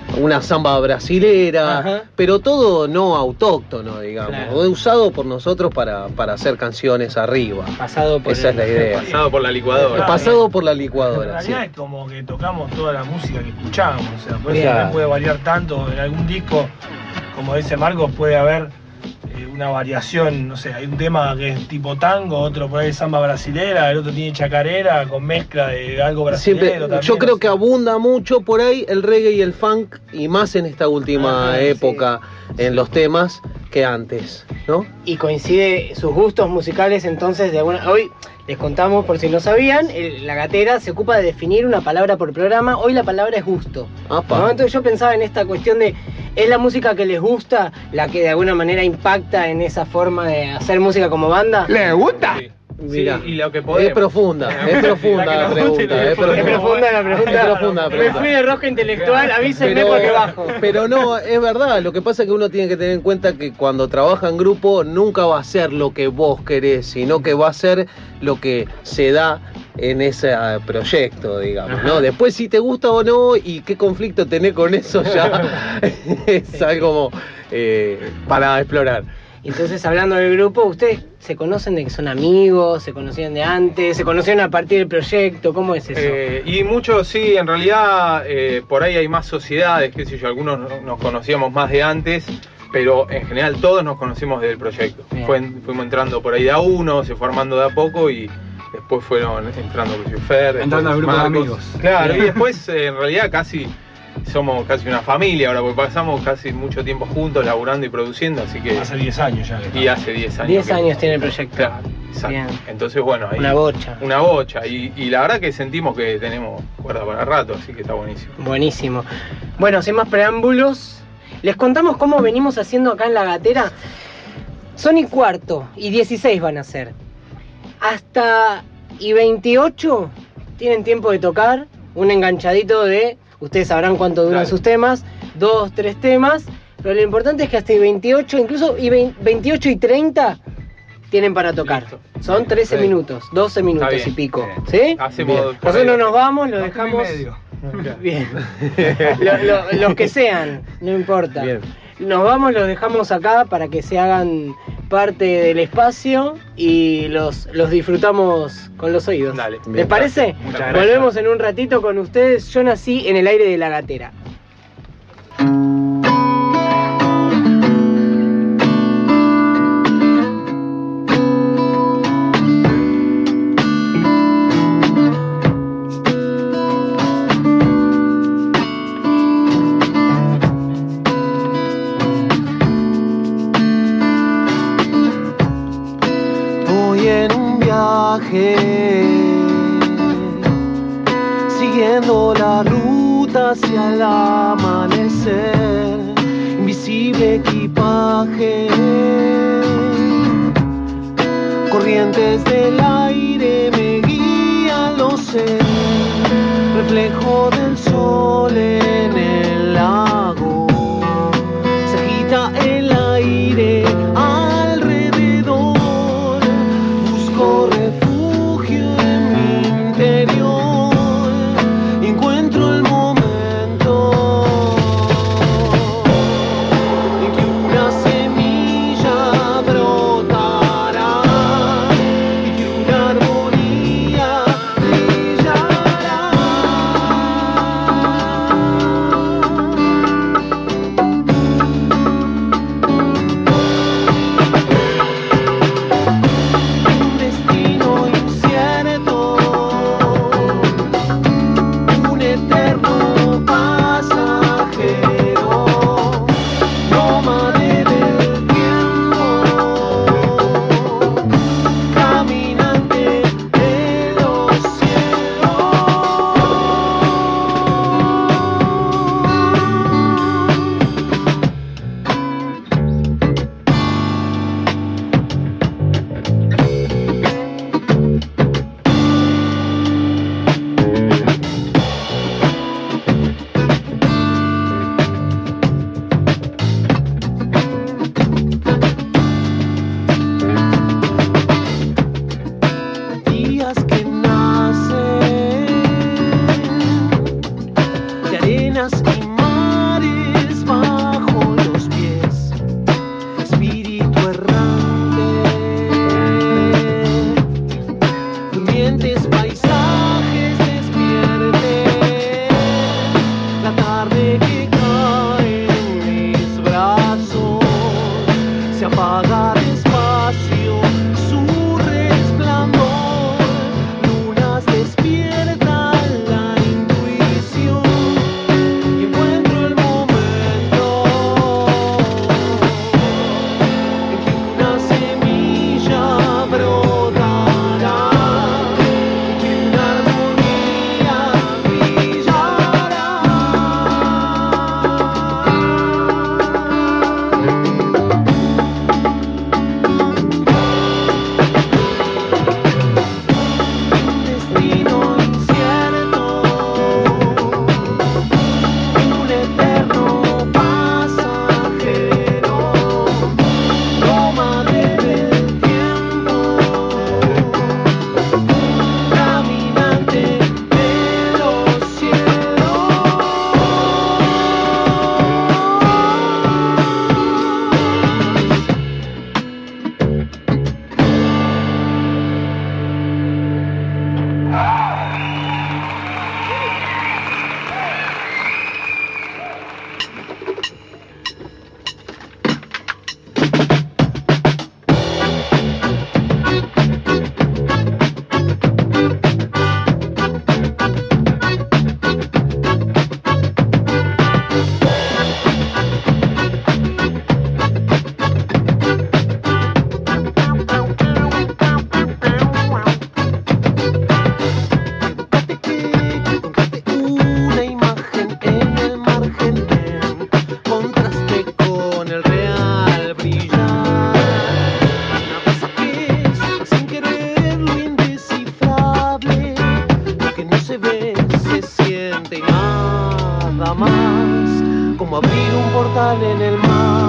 brasilera. Ajá. Pero todo no autóctono, digamos, claro. Usado por nosotros para hacer canciones arriba.
Pasado por
Esa es la idea.
Pasado por la licuadora.
Pasado por la licuadora.
En realidad es como que tocamos toda la música que escuchamos, o sea, por eso no puede variar tanto. En algún disco, como dice Marcos, puede haber una variación, no sé, hay un tema que es tipo tango, otro por ahí samba brasilera, el otro tiene chacarera con mezcla de algo brasilero también.
Yo creo que abunda mucho por ahí el reggae y el funk, y más en esta última época en los temas que antes, ¿no?
Y coincide sus gustos musicales entonces de alguna... Hoy les contamos, por si no sabían, La Gatera se ocupa de definir una palabra por programa. Hoy la palabra es gusto, ¿no? Entonces yo pensaba en esta cuestión de, ¿es la música que les gusta la que de alguna manera impacta en esa forma de hacer música como banda?
¿Les gusta?
Sí. Mira, y lo que podemos.
Es profunda la pregunta.
Es profunda la pregunta. Me fui de rosca intelectual, avísenme porque bajo.
Pero no, es verdad, lo que pasa es que uno tiene que tener en cuenta que cuando trabaja en grupo nunca va a ser lo que vos querés, sino que va a ser lo que se da en ese proyecto, digamos, ¿no? Después si te gusta o no y qué conflicto tenés con eso ya es algo para explorar.
Entonces, hablando del grupo, ¿ustedes se conocen de que son amigos? ¿Se conocían de antes? ¿Se conocieron a partir del proyecto? ¿Cómo es eso?
Y muchos, sí, en realidad por ahí hay más sociedades, qué sé yo, algunos nos conocíamos más de antes, pero en general todos nos conocimos del proyecto. Fuimos entrando por ahí de a uno, se fue armando de a poco y después fueron entrando Fer,
entrando al grupo de amigos.
Claro, y después en realidad somos casi una familia ahora, porque pasamos casi mucho tiempo juntos, laburando y produciendo, así que...
Hace 10 años ya.
Y hace 10 años.
10 años tiene el proyecto.
Claro, exacto. Bien. Entonces, bueno, ahí...
Una bocha.
Y la verdad que sentimos que tenemos cuerda para rato, así que está buenísimo.
Buenísimo. Bueno, sin más preámbulos, les contamos cómo venimos haciendo acá en La Gatera. Son y cuarto, y 16 van a ser. Hasta y 28 tienen tiempo de tocar, un enganchadito de... Ustedes sabrán cuánto duran sus temas, 2, 3 temas, pero lo importante es que hasta 28, incluso 28 y 30 tienen para tocar. Listo. Son 13 minutos, 12 minutos y pico. ¿Sí? Nosotros nos vamos, lo dejamos... Bien. Los que sean, no importa. Bien. Nos vamos, los dejamos acá para que se hagan parte del espacio y los disfrutamos con los oídos. Dale. ¿Les parece? Muchas gracias. Volvemos en un ratito con ustedes. Yo nací en el aire de La Gatera.
viaje, siguiendo la ruta hacia el amanecer, invisible equipaje, corrientes del aire me guían, lo sé, reflejo del sol en el lago, se agita el aire alrededor, busco refugio en mi interior, encuentro el momento en que una semilla brotará y que una armonía brillará. Un destino incierto, un eterno pasajero, nómade del tiempo, caminante de los cielos. Días que nacen de arenas y mares bajo los pies, espíritu errante, durmientes paisajes despierten, la tarde que cae en mis brazos, se apaga despacio su resplandor, lunas despiertan la intuición y encuentro el momento en que una semilla brotará y que una armonía brillará. Un destino incierto, un eterno pasajero, nómade del tiempo, caminante de los cielos. Una imagen en el margen en contraste con el real brillar, una cosa que es sin querer lo indescifrable, lo que no se ve se siente y nada más, como abrir un portal en el mar.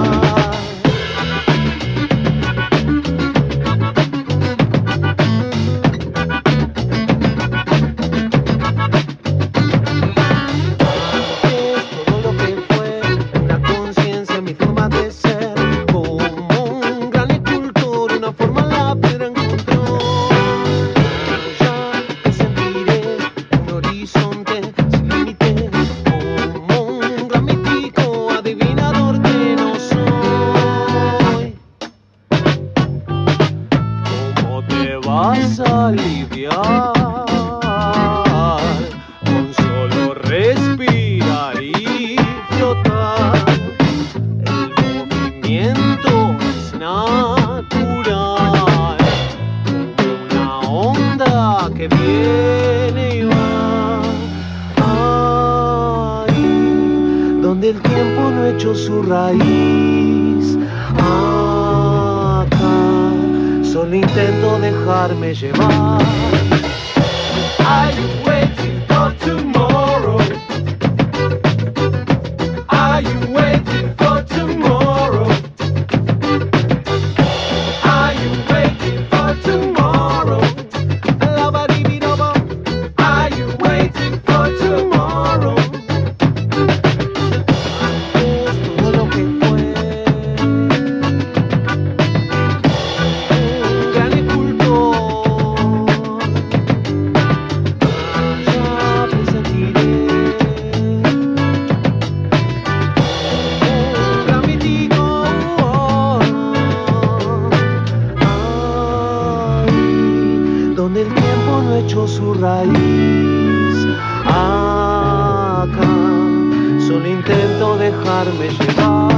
Es todo lo que fue una conciencia, mi forma de ser, como un gran escultor, una forma la piedra encontró. Ya que sentiré un horizonte sin límites, como un gran mítico adivinador que no soy. ¿Cómo te vas a aliviar con solo respirar y flotar? El movimiento es natural, como una onda echó su raíz. Acá solo intento dejarme llevar. Are you waiting for tomorrow? Are you waiting for tomorrow? Are you waiting for tomorrow? Are you waiting for tomorrow? Todo lo que fue un gran escultor, ya presentiré un gran mítico, ahí donde el tiempo no echó su raíz. Acá solo intento dejarme llevar.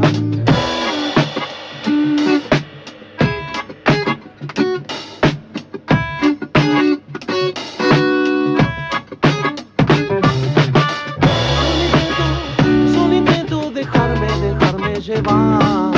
Solo intento dejarme llevar.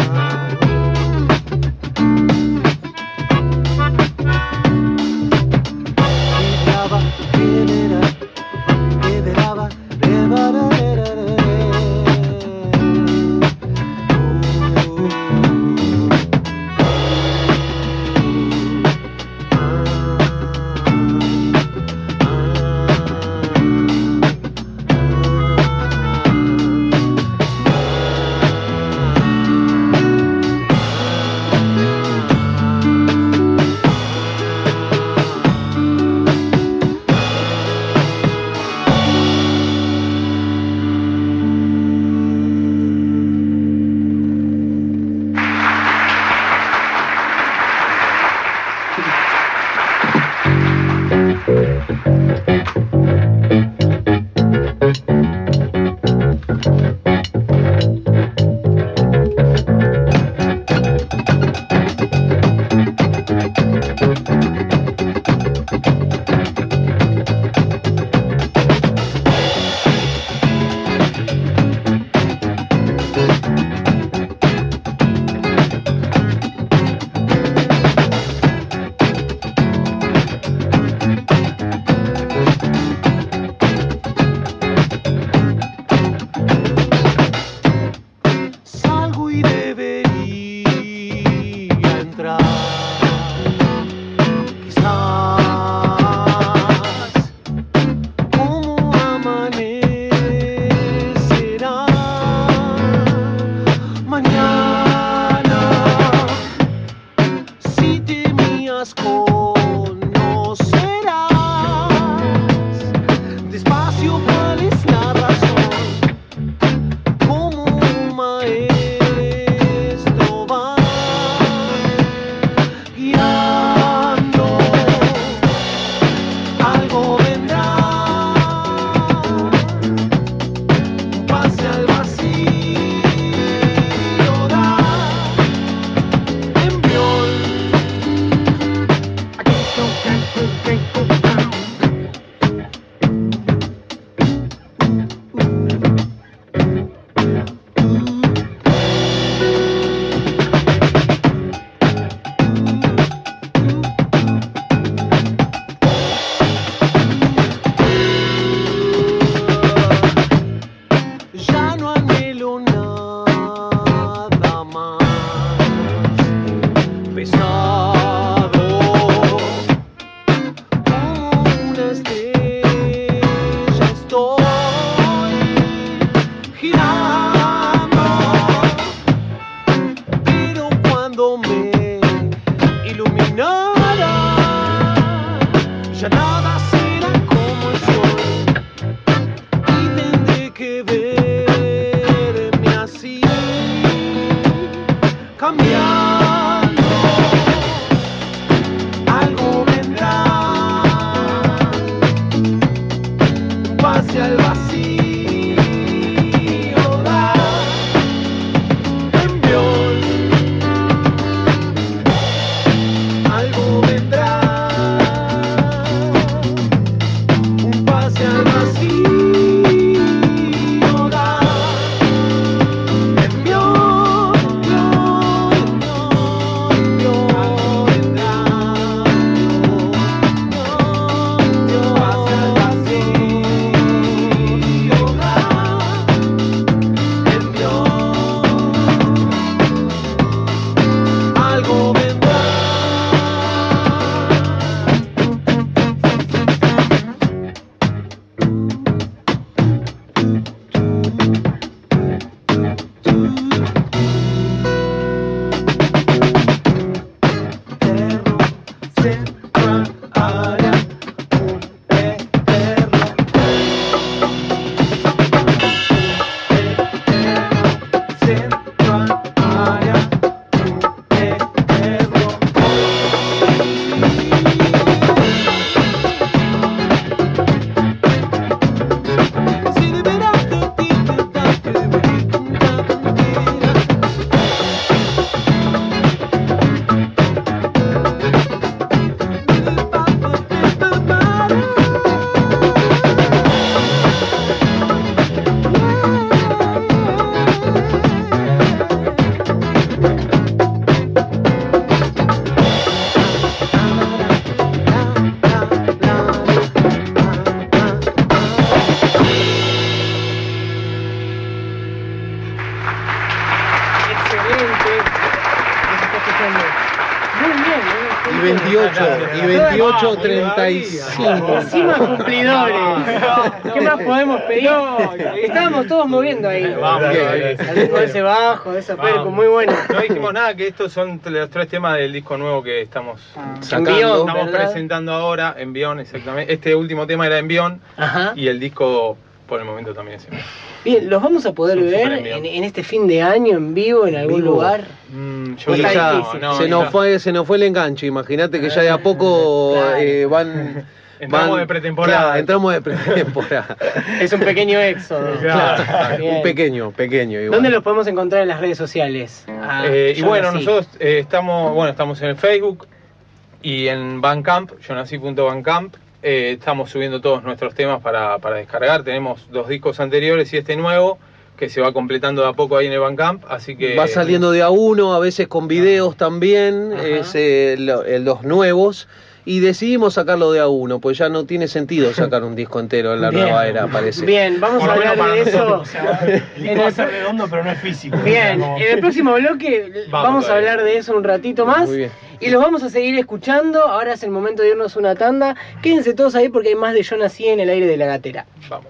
28, 35.
Encima cumplidores. ¿Qué más podemos pedir? Estábamos todos moviendo ahí.
Vamos,
al ritmo de ese bajo, de esa perco, muy bueno.
No dijimos nada, que estos son los 3 temas del disco nuevo que estamos
sacando.
Estamos presentando ahora, Envión, exactamente. Este último tema era Envión.
Ajá.
Y el disco, por el momento, también es Envión.
Bien, ¿los vamos a poder ver en este fin de año en vivo en algún lugar?
Yo
ya, se nos fue el enganche. Imagínate que ya de a poco
entramos de pretemporada.
Claro, entramos de pretemporada.
Es un pequeño éxodo.
Claro, un pequeño igual.
¿Dónde los podemos encontrar en las redes sociales?
Y bueno, nosotros estamos en el Facebook y en Bandcamp, yonací.bandcamp. Estamos subiendo todos nuestros temas para descargar. Tenemos 2 discos anteriores y este nuevo que se va completando de a poco ahí en el Bandcamp, así que
va saliendo de a uno, a veces con videos también, los nuevos, y decidimos sacarlo de a uno, pues ya no tiene sentido sacar un disco entero en la nueva era, parece.
Bien, vamos a hablar de eso.
El disco va a ser redondo, pero no es físico.
Bien, en el próximo bloque vamos a hablar de eso un ratito más.
Muy bien.
Y los vamos a seguir escuchando. Ahora es el momento de irnos una tanda. Quédense todos ahí porque hay más de Yo Nací en el aire de la gatera.
Vamos.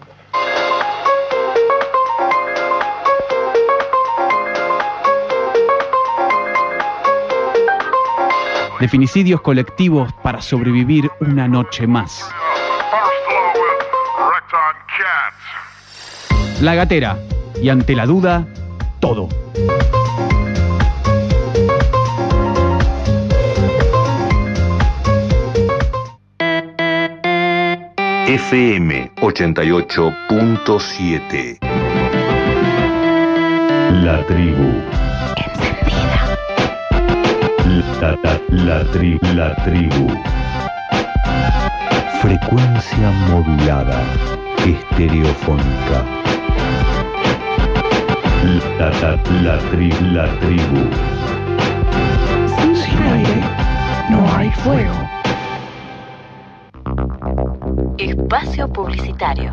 De femicidios colectivos para sobrevivir una noche más. La Gatera. Y ante la duda, todo.
FM 88.7. La tribu. La tribu. Frecuencia modulada. Estereofónica. La tribu.
Sin aire no hay fuego.
Espacio publicitario.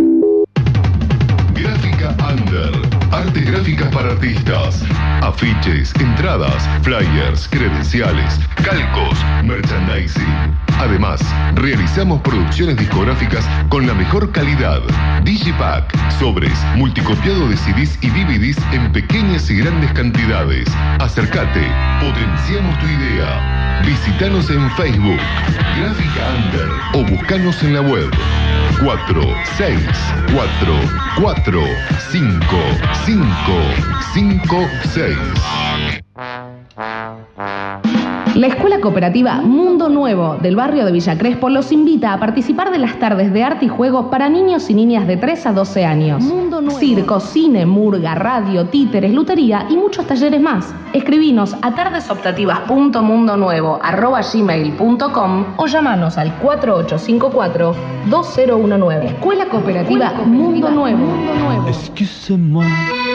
Gráfica Under. Artes gráficas para artistas. Afiches, entradas, flyers, credenciales, calcos, merchandising. Además, realizamos producciones discográficas con la mejor calidad. Digipack, sobres, multicopiado de CDs y DVDs en pequeñas y grandes cantidades. Acércate, potenciamos tu idea. Visítanos en Facebook, Gráfica Under, o buscanos en la web 4644555556.
La Escuela Cooperativa Mundo Nuevo del barrio de Villa Crespo los invita a participar de las tardes de arte y juego para niños y niñas de 3 a 12 años. Mundo Nuevo. Circo, cine, murga, radio, títeres, lutería y muchos talleres más. Escribinos a tardesoptativas.mundonuevo@gmail.com o llamanos al 4854-2019. Escuela Cooperativa Mundo Nuevo.
Excusez-moi.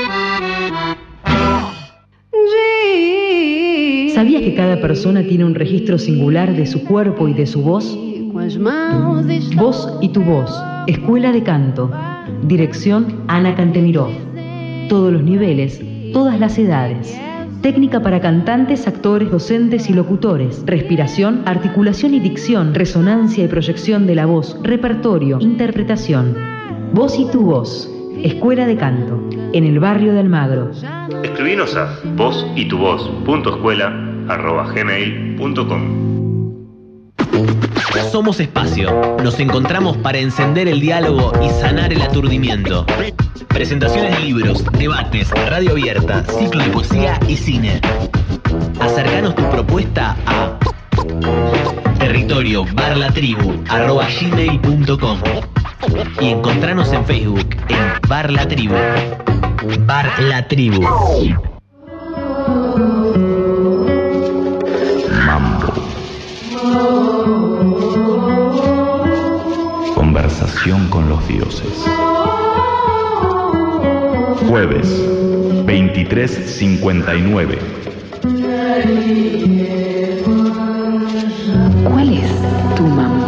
¿Sabías que cada persona tiene un registro singular de su cuerpo y de su voz? Voz y tu voz. Escuela de Canto. Dirección Ana Cantemirov. Todos los niveles, todas las edades. Técnica para cantantes, actores, docentes y locutores. Respiración, articulación y dicción. Resonancia y proyección de la voz. Repertorio, interpretación. Voz y tu voz. Escuela de Canto. En el barrio de Almagro.
Escribinos a vozytuvoz.escuela@gmail.com.
Somos Espacio. Nos encontramos para encender el diálogo y sanar el aturdimiento. Presentaciones de libros, debates, radio abierta, ciclo de poesía y cine. Acercanos tu propuesta a territorio@gmail.com y encontranos en Facebook en Bar La Tribu. Bar La Tribu.
Mambo. Conversación con los dioses. Jueves, 23:59.
¿Cuál es tu mambo?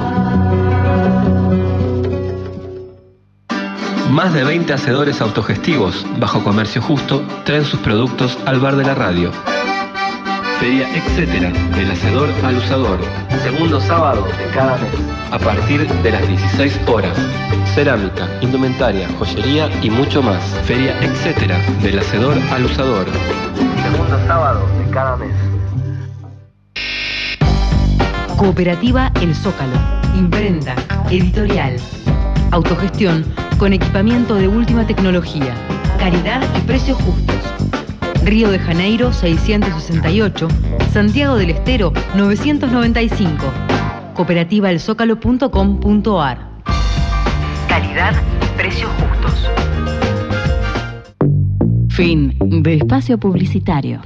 Más de 20 hacedores autogestivos, bajo comercio justo, traen sus productos al bar de la radio.
Feria Etcétera, del hacedor al usador. Segundo sábado de cada mes. A partir de las 16 horas. Cerámica, indumentaria, joyería y mucho más. Feria Etcétera, del hacedor al usador. Segundo sábado de cada mes.
Cooperativa El Zócalo. Imprenta, editorial, autogestión con equipamiento de última tecnología, calidad y precios justos. Río de Janeiro 668, Santiago del Estero 995. Cooperativaelzócalo.com.ar. Calidad y precios justos.
Fin de espacio publicitario.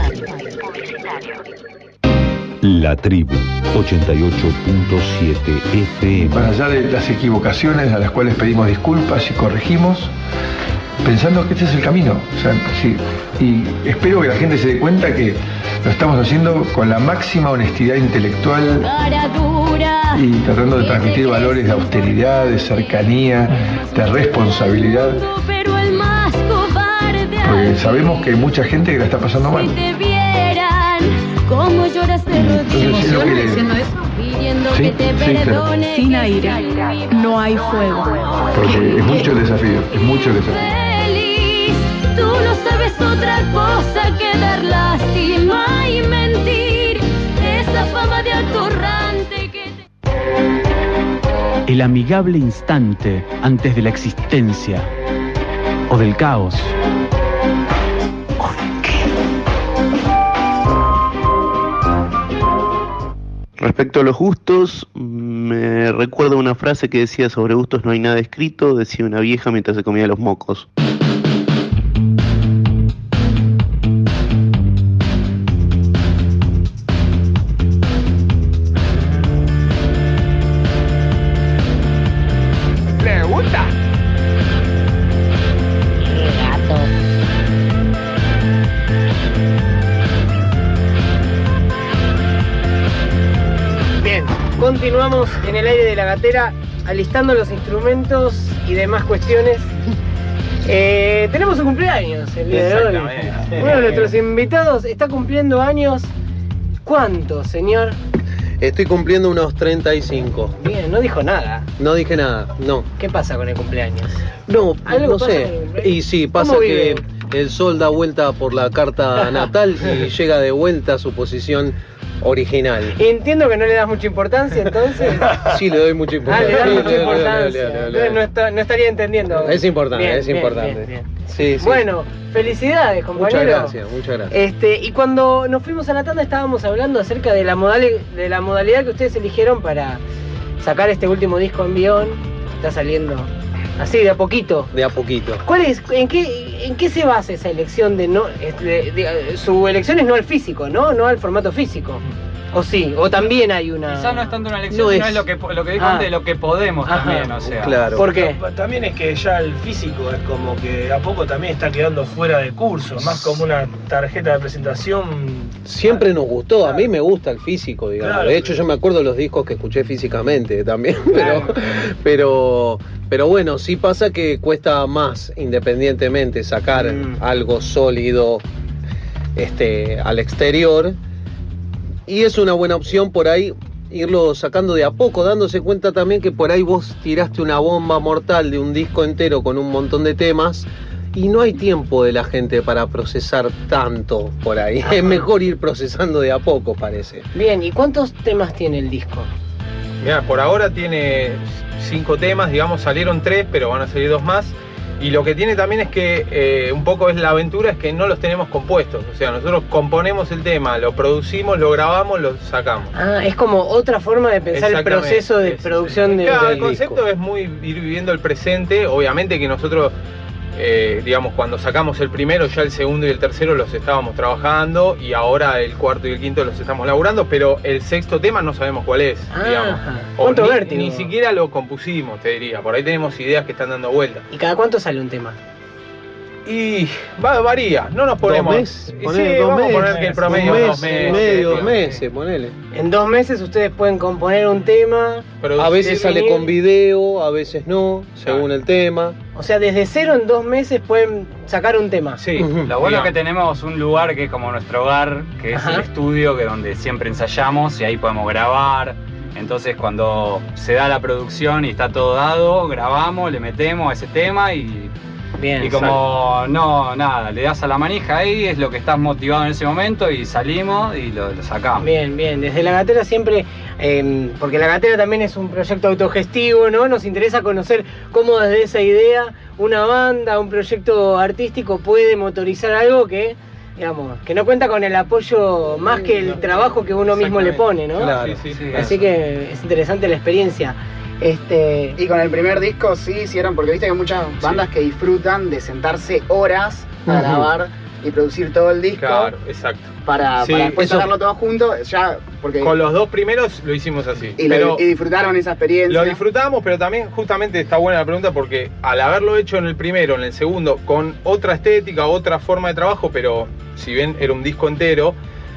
La Tribu 88.7 FM.
Más allá de las equivocaciones a las cuales pedimos disculpas y corregimos, pensando que este es el camino. O sea, sí, y espero que la gente se dé cuenta que lo estamos haciendo con la máxima honestidad intelectual y tratando de transmitir valores de austeridad, de cercanía, de responsabilidad. Porque sabemos que hay mucha gente que la está pasando mal.
¿Cómo lloras de rodillas?
Es lo que
diciendo eso? Pidiendo que te perdone.
Sin aire no hay fuego.
Porque es mucho el desafío, es mucho el desafío.
Feliz, tú no sabes otra cosa que dar lástima y mentir. Esa fama de atorrante que te...
El amigable instante antes de la existencia o del caos.
Respecto a los gustos, me recuerda una frase que decía: sobre gustos no hay nada escrito, decía una vieja mientras se comía los mocos.
¿Le gusta? Bien, continuamos en el aire de la gatera, alistando los instrumentos y demás cuestiones. Tenemos un cumpleaños el día de hoy. Uno de nuestros invitados está cumpliendo años. ¿Cuánto, señor?
Estoy cumpliendo unos 35.
Bien, no dijo nada.
No dije nada, no.
¿Qué pasa con el cumpleaños?
No,
¿Algo
no
pasa
sé.
con el cumpleaños?
Y sí, pasa
¿Cómo
que
vive?
el sol da vuelta por la carta natal y llega de vuelta a su posición original.
Entiendo que no le das mucha importancia, entonces.
Sí, le doy mucha importancia.
Le das
Sí,
mucha
le doy.
importancia. Entonces no estaría entendiendo.
Es importante,
Bien,
es
bien,
importante.
bien, bien.
Sí, sí.
Bueno, felicidades, compañero.
Muchas gracias, muchas gracias.
Y cuando nos fuimos a la tanda estábamos hablando acerca de la modalidad que ustedes eligieron para sacar este último disco Envión. Está saliendo así, de a poquito.
De a poquito.
¿Cuál es, en qué se basa esa elección de no, su elección es no al físico, ¿no? No al formato físico. ¿O sí? ¿O también hay una...?
Quizás no es tanto una elección,
No
sino
es.
es lo que dijo antes, lo que podemos
Ajá.
también, o sea.
Claro.
¿Por qué?
También es que ya el físico es como que a poco también está quedando fuera de curso, más como una tarjeta de presentación.
Siempre nos gustó, a mí me gusta el físico, digamos.
Claro.
De hecho, yo me acuerdo de los discos que escuché físicamente también, pero bueno, sí pasa que cuesta más independientemente sacar algo sólido al exterior. Y es una buena opción por ahí irlo sacando de a poco, dándose cuenta también que por ahí vos tiraste una bomba mortal de un disco entero con un montón de temas y no hay tiempo de la gente para procesar tanto por ahí. Es mejor ir procesando de a poco, parece.
Bien, ¿y cuántos temas tiene el disco?
Mira, por ahora tiene 5 temas, digamos, salieron 3, pero van a salir 2 más. Y lo que tiene también es que un poco es la aventura, es que no los tenemos compuestos. O sea, nosotros componemos el tema, lo producimos, lo grabamos, lo sacamos.
Ah, es como otra forma de pensar el proceso de producción de
Claro, el
del
concepto
disco.
es muy ir viviendo el presente. Obviamente que nosotros, digamos, cuando sacamos el primero, ya el segundo y el tercero los estábamos trabajando y ahora el cuarto y el quinto los estamos laburando, pero el sexto tema no sabemos cuál es, digamos. O
¿Cuánto
ni,
vértigo?
ni siquiera lo compusimos, te diría. Por ahí tenemos ideas que están dando vueltas.
¿Y cada cuánto sale un tema?
Y varía, no nos ponemos. Vamos a poner que el promedio es 2 meses.
2 meses, ponele.
En 2 meses ustedes pueden componer un tema.
A veces sale con video, a veces no, según el tema.
O sea, desde cero en 2 meses pueden sacar un tema.
Sí, lo bueno es que tenemos un lugar que es como nuestro hogar, que es el estudio, que es donde siempre ensayamos y ahí podemos grabar. Entonces cuando se da la producción y está todo dado, grabamos, le metemos ese tema y como nada, le das a la manija ahí, es lo que estás motivado en ese momento y salimos y lo sacamos.
Bien, desde La Gatera siempre, porque La Gatera también es un proyecto autogestivo, ¿no? Nos interesa conocer cómo desde esa idea una banda, un proyecto artístico puede motorizar algo que, digamos, que no cuenta con el apoyo más que el trabajo que uno mismo le pone, ¿no?
Claro.
Sí,
así que es interesante la experiencia.
Y con el primer disco sí hicieron, porque viste que hay muchas bandas que disfrutan de sentarse horas a grabar y producir todo el disco.
Claro, exacto.
Para después sacarlo todo junto, ya, porque...
Con los 2 primeros lo hicimos así.
Y disfrutaron esa experiencia.
Lo disfrutamos, pero también justamente está buena la pregunta porque al haberlo hecho en el primero, en el segundo, con otra estética, otra forma de trabajo, pero si bien era un disco entero,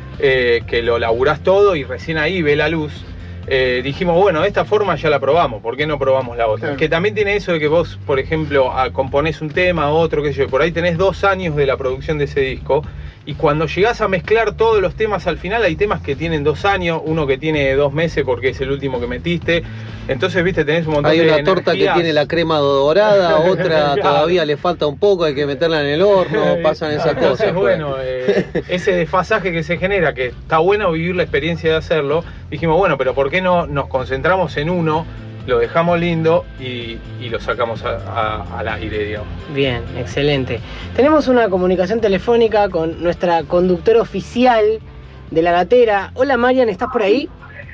que lo laburás todo y recién ahí ve la luz, dijimos, bueno, de esta forma ya la probamos, ¿por qué no probamos la otra? Claro. Que también tiene eso de que vos, por ejemplo, componés un tema, otro, qué sé yo, por ahí tenés 2 años de la producción de ese disco, y cuando llegás a mezclar todos los temas al final, hay temas que tienen 2 años, uno que tiene 2 meses porque es el último que metiste, entonces, viste, tenés un montón de
energías. Hay una torta que tiene la crema dorada, otra todavía le falta un poco, hay que meterla en el horno, pasan esas cosas.
Entonces, bueno, ese desfasaje que se genera, que está bueno vivir la experiencia de hacerlo, dijimos, bueno, pero ¿por qué no nos concentramos en uno, lo dejamos lindo y lo sacamos al aire, digamos?
Bien, excelente. Tenemos una comunicación telefónica con nuestra conductora oficial de La Gatera. Hola Marian, ¿estás por ahí?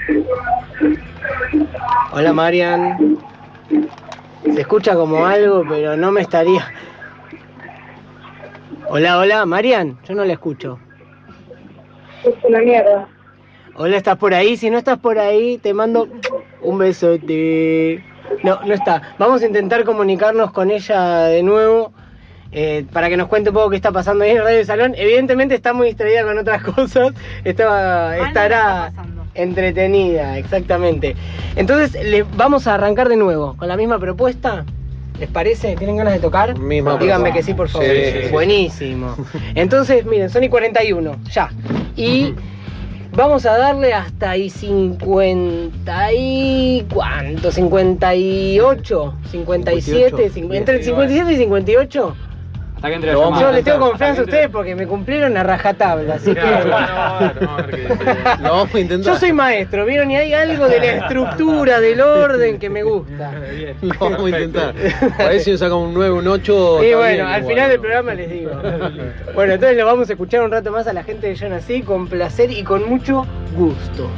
Hola Marian. Se escucha como algo, pero no me estaría... Hola, Marian, yo no la escucho.
Es una mierda.
Hola, ¿estás por ahí? Si no estás por ahí, te mando un besote. No está. Vamos a intentar comunicarnos con ella de nuevo para que nos cuente un poco qué está pasando ahí en Radio Salón. Evidentemente está muy distraída con otras cosas. Estará entretenida, exactamente. Entonces, vamos a arrancar de nuevo con la misma propuesta. ¿Les parece? ¿Tienen ganas de tocar? Díganme que sí, por favor.
Sí.
Buenísimo. Entonces, miren, son y 41, ya. Y vamos a darle hasta ahí 50 y... ¿cuánto? 58, 57, entre el 57 y 58.
Hasta que entre
Yo les tengo confianza a ustedes porque me cumplieron a rajatabla, así que...
Lo vamos a intentar.
Yo soy maestro, ¿vieron? Y hay algo de la estructura, del orden que me gusta.
Lo vamos a intentar. A ver si nos sacamos un 9, un 8.
Y bueno, al final del programa les digo. Bueno, entonces lo vamos a escuchar un rato más a la gente de Yo Nací con placer y con mucho gusto.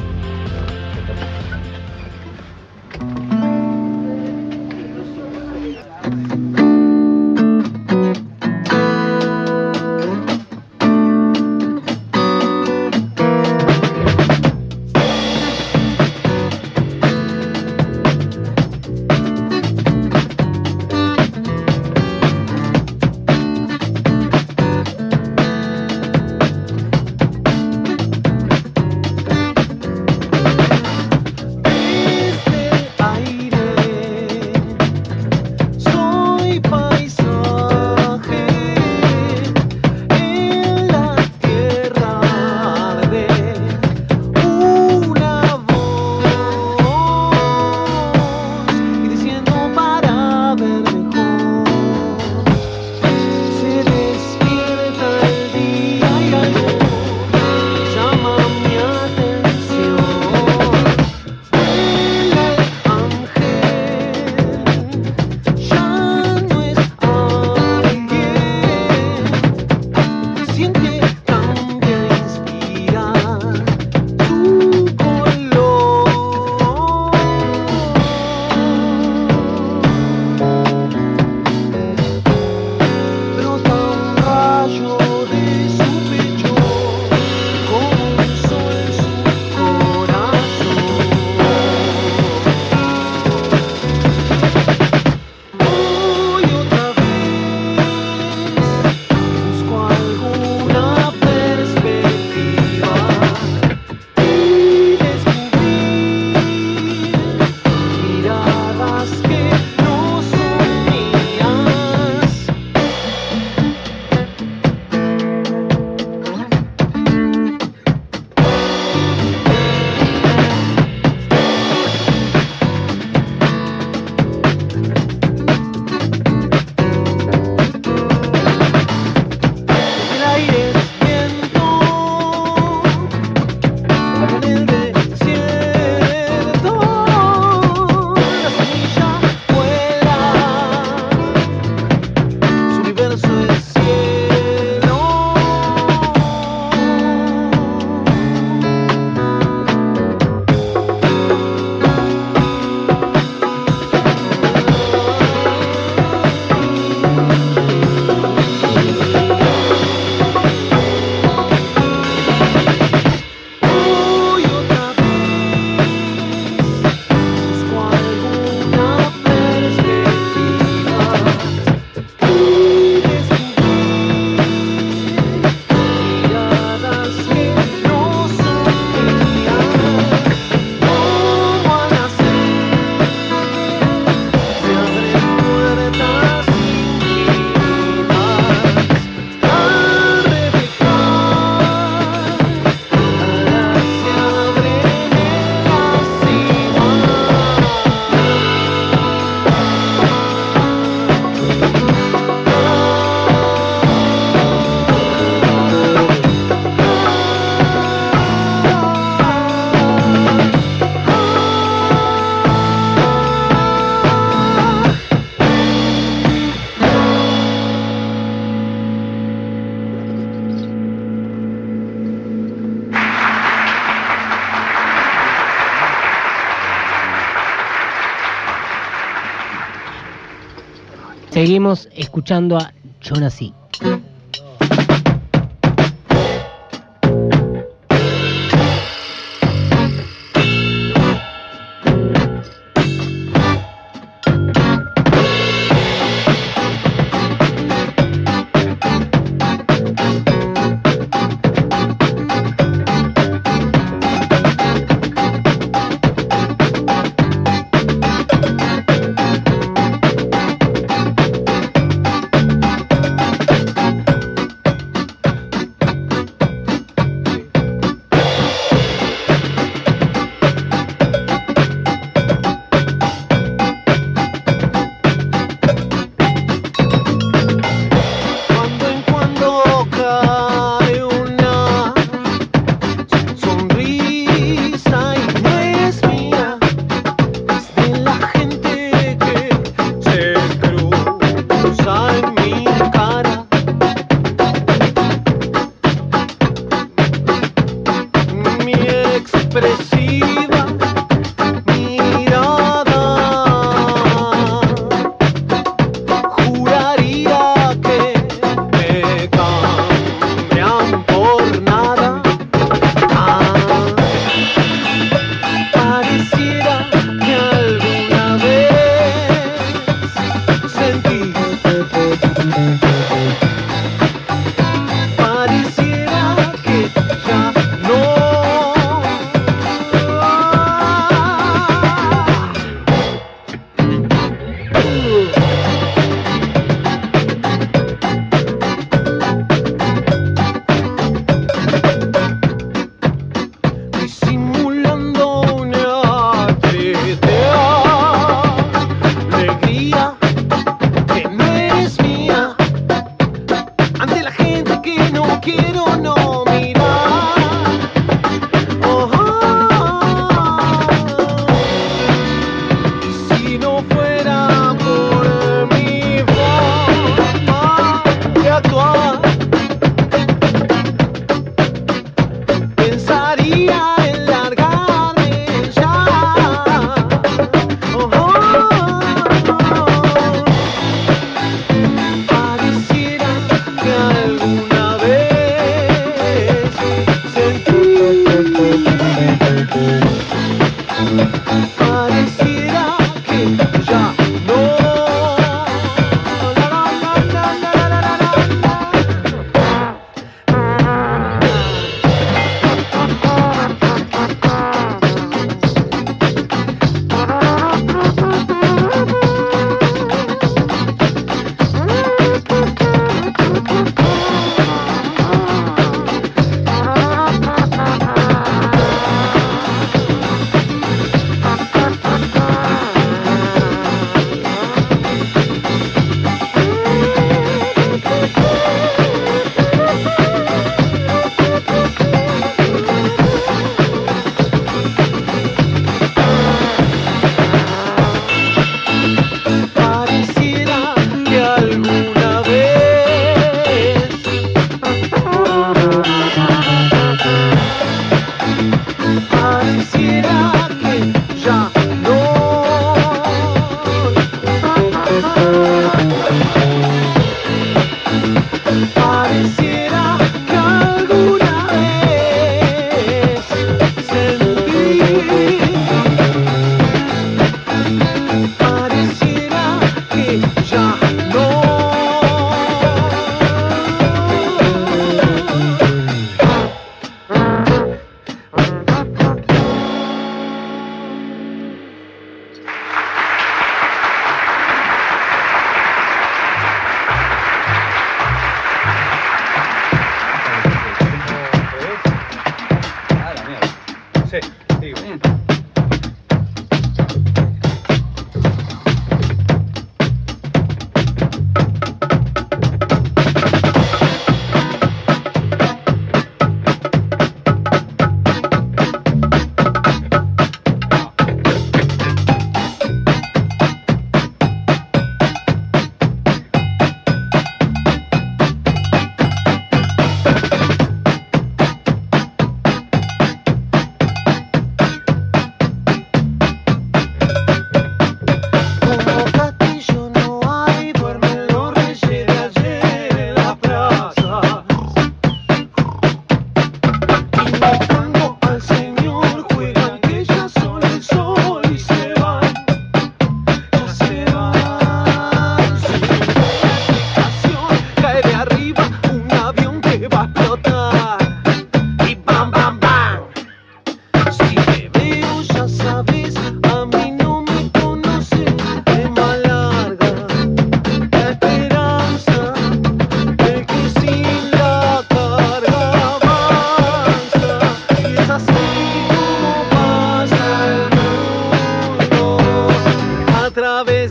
seguimos escuchando a Yo Nací.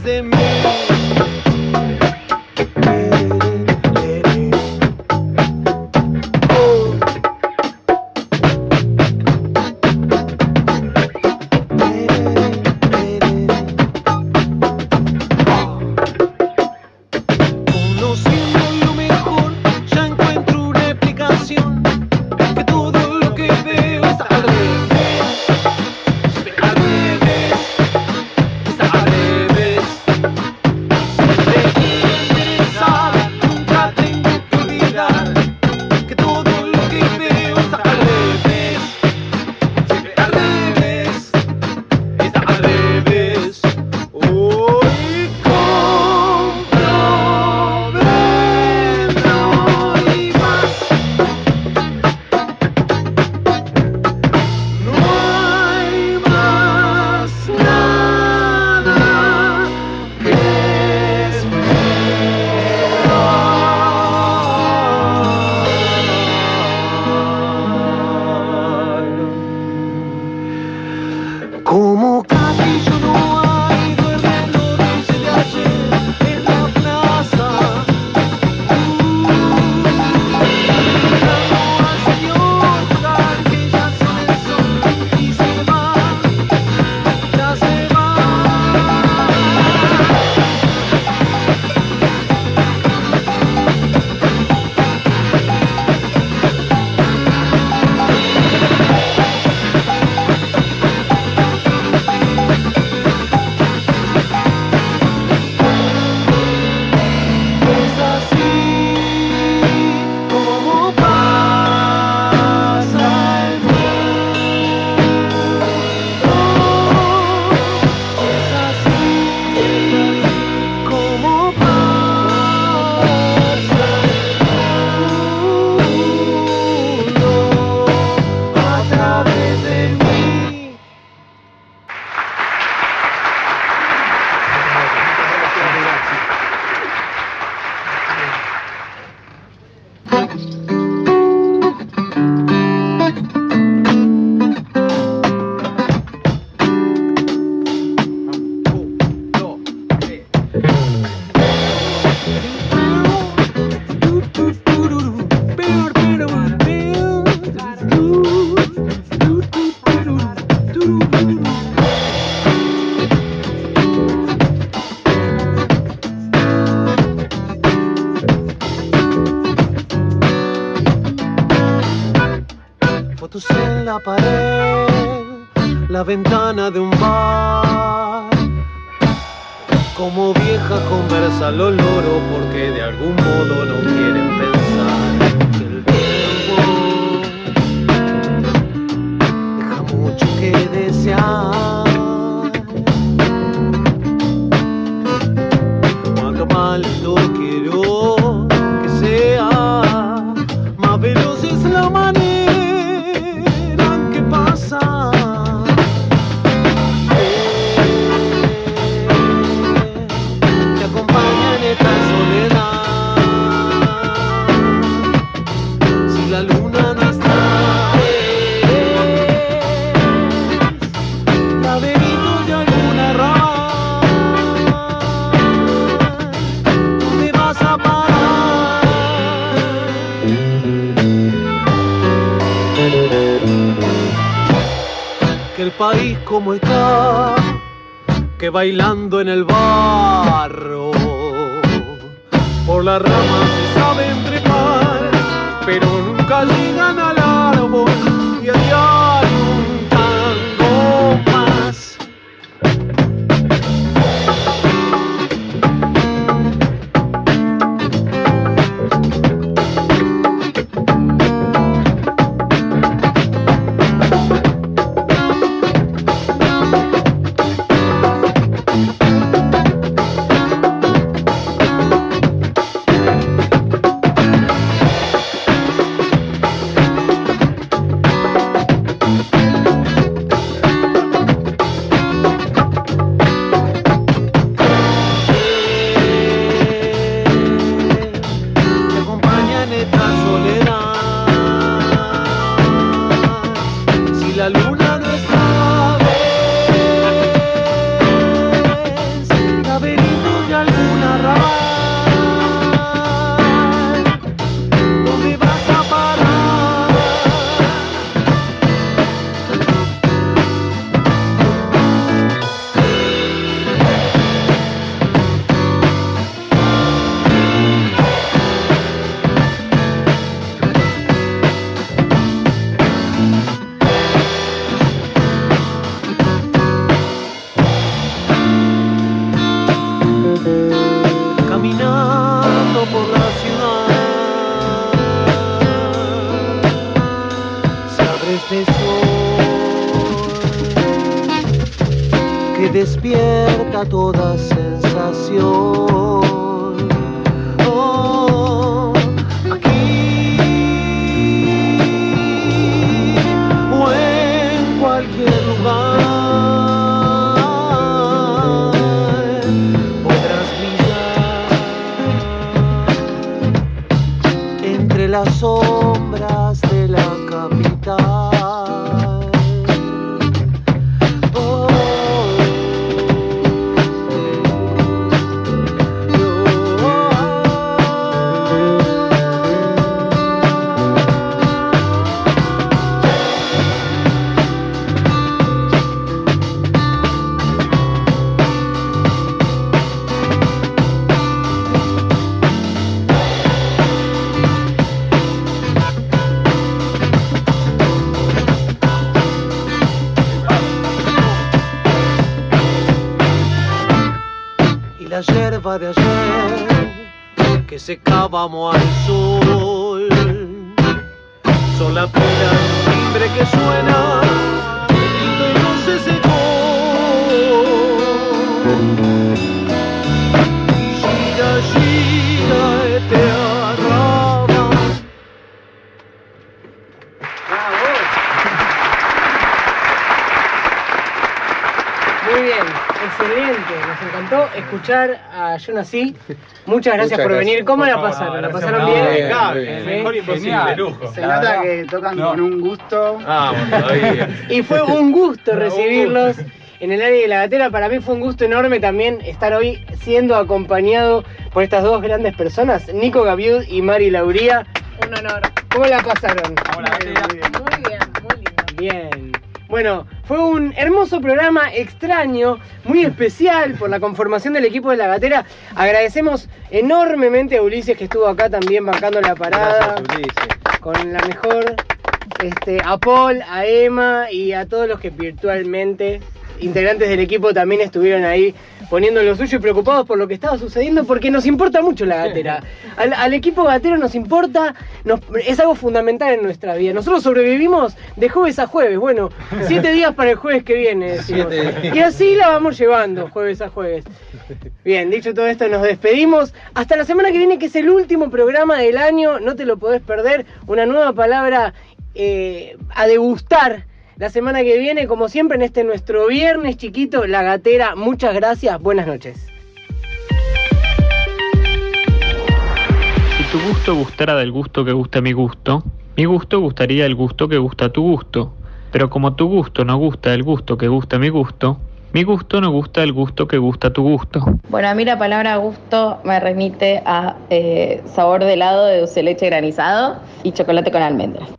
de mí. la pared, la ventana de un bar. Como vieja conversa los loros porque de algún modo no quieren pensar que el tiempo deja mucho que desear. Cuanto más lento quiero que sea, más veloz es la manera en que pasa. Te acompaña en esta soledad. Si la luna no está, laberinto de alguna rama. ¿Dónde vas a parar? Que el país como está, que bailando en el barro, por las ramas se saben trepar, pero nunca llegan al árbol y a diario un tango más. La luna no está, ves, la que despierta toda sensación. Oh, aquí o en cualquier lugar podrás brillar entre las sombras de la capital. La yerba de ayer que secábamos al sol son la pila de timbre que suena y no se secó. Gira, gira, este arraba.
Muy bien, excelente, nos encantó escuchar a Yo Nací. Muchas gracias por venir. ¿Cómo la pasaron? ¿La pasaron bien?
Mejor imposible, lujo.
Se nota que tocan con un gusto.
Y fue un gusto recibirlos en el área de la gatera. Para mí fue un gusto enorme también estar hoy siendo acompañado por estas dos grandes personas, Nico Gaviud y Mari Lauría.
Un honor.
¿Cómo la pasaron?
Muy bien, muy lindo.
Bien. Bueno, fue un hermoso programa, extraño, muy especial por la conformación del equipo de La Gatera. Agradecemos enormemente a Ulises que estuvo acá también bancando la parada.
Gracias, Ulises.
Con la mejor, a Paul, a Emma y a todos los que virtualmente, integrantes del equipo, también estuvieron ahí poniendo lo suyo y preocupados por lo que estaba sucediendo, porque nos importa mucho La Gatera. Al equipo gatero nos importa, es algo fundamental en nuestra vida. Nosotros sobrevivimos de jueves a jueves, bueno, 7 días para el jueves que viene, decimos. Y así la vamos llevando, jueves a jueves. Bien, dicho todo esto, nos despedimos. Hasta la semana que viene, que es el último programa del año, no te lo podés perder. Una nueva palabra a degustar. La semana que viene, como siempre, en este nuestro viernes chiquito, La Gatera. Muchas gracias, buenas noches.
Si tu gusto gustara del gusto que gusta mi gusto gustaría del gusto que gusta tu gusto. Pero como tu gusto no gusta del gusto que gusta mi gusto no gusta del gusto que gusta tu gusto.
Bueno, a mí la palabra gusto me remite a sabor de helado de dulce de leche granizado y chocolate con almendras.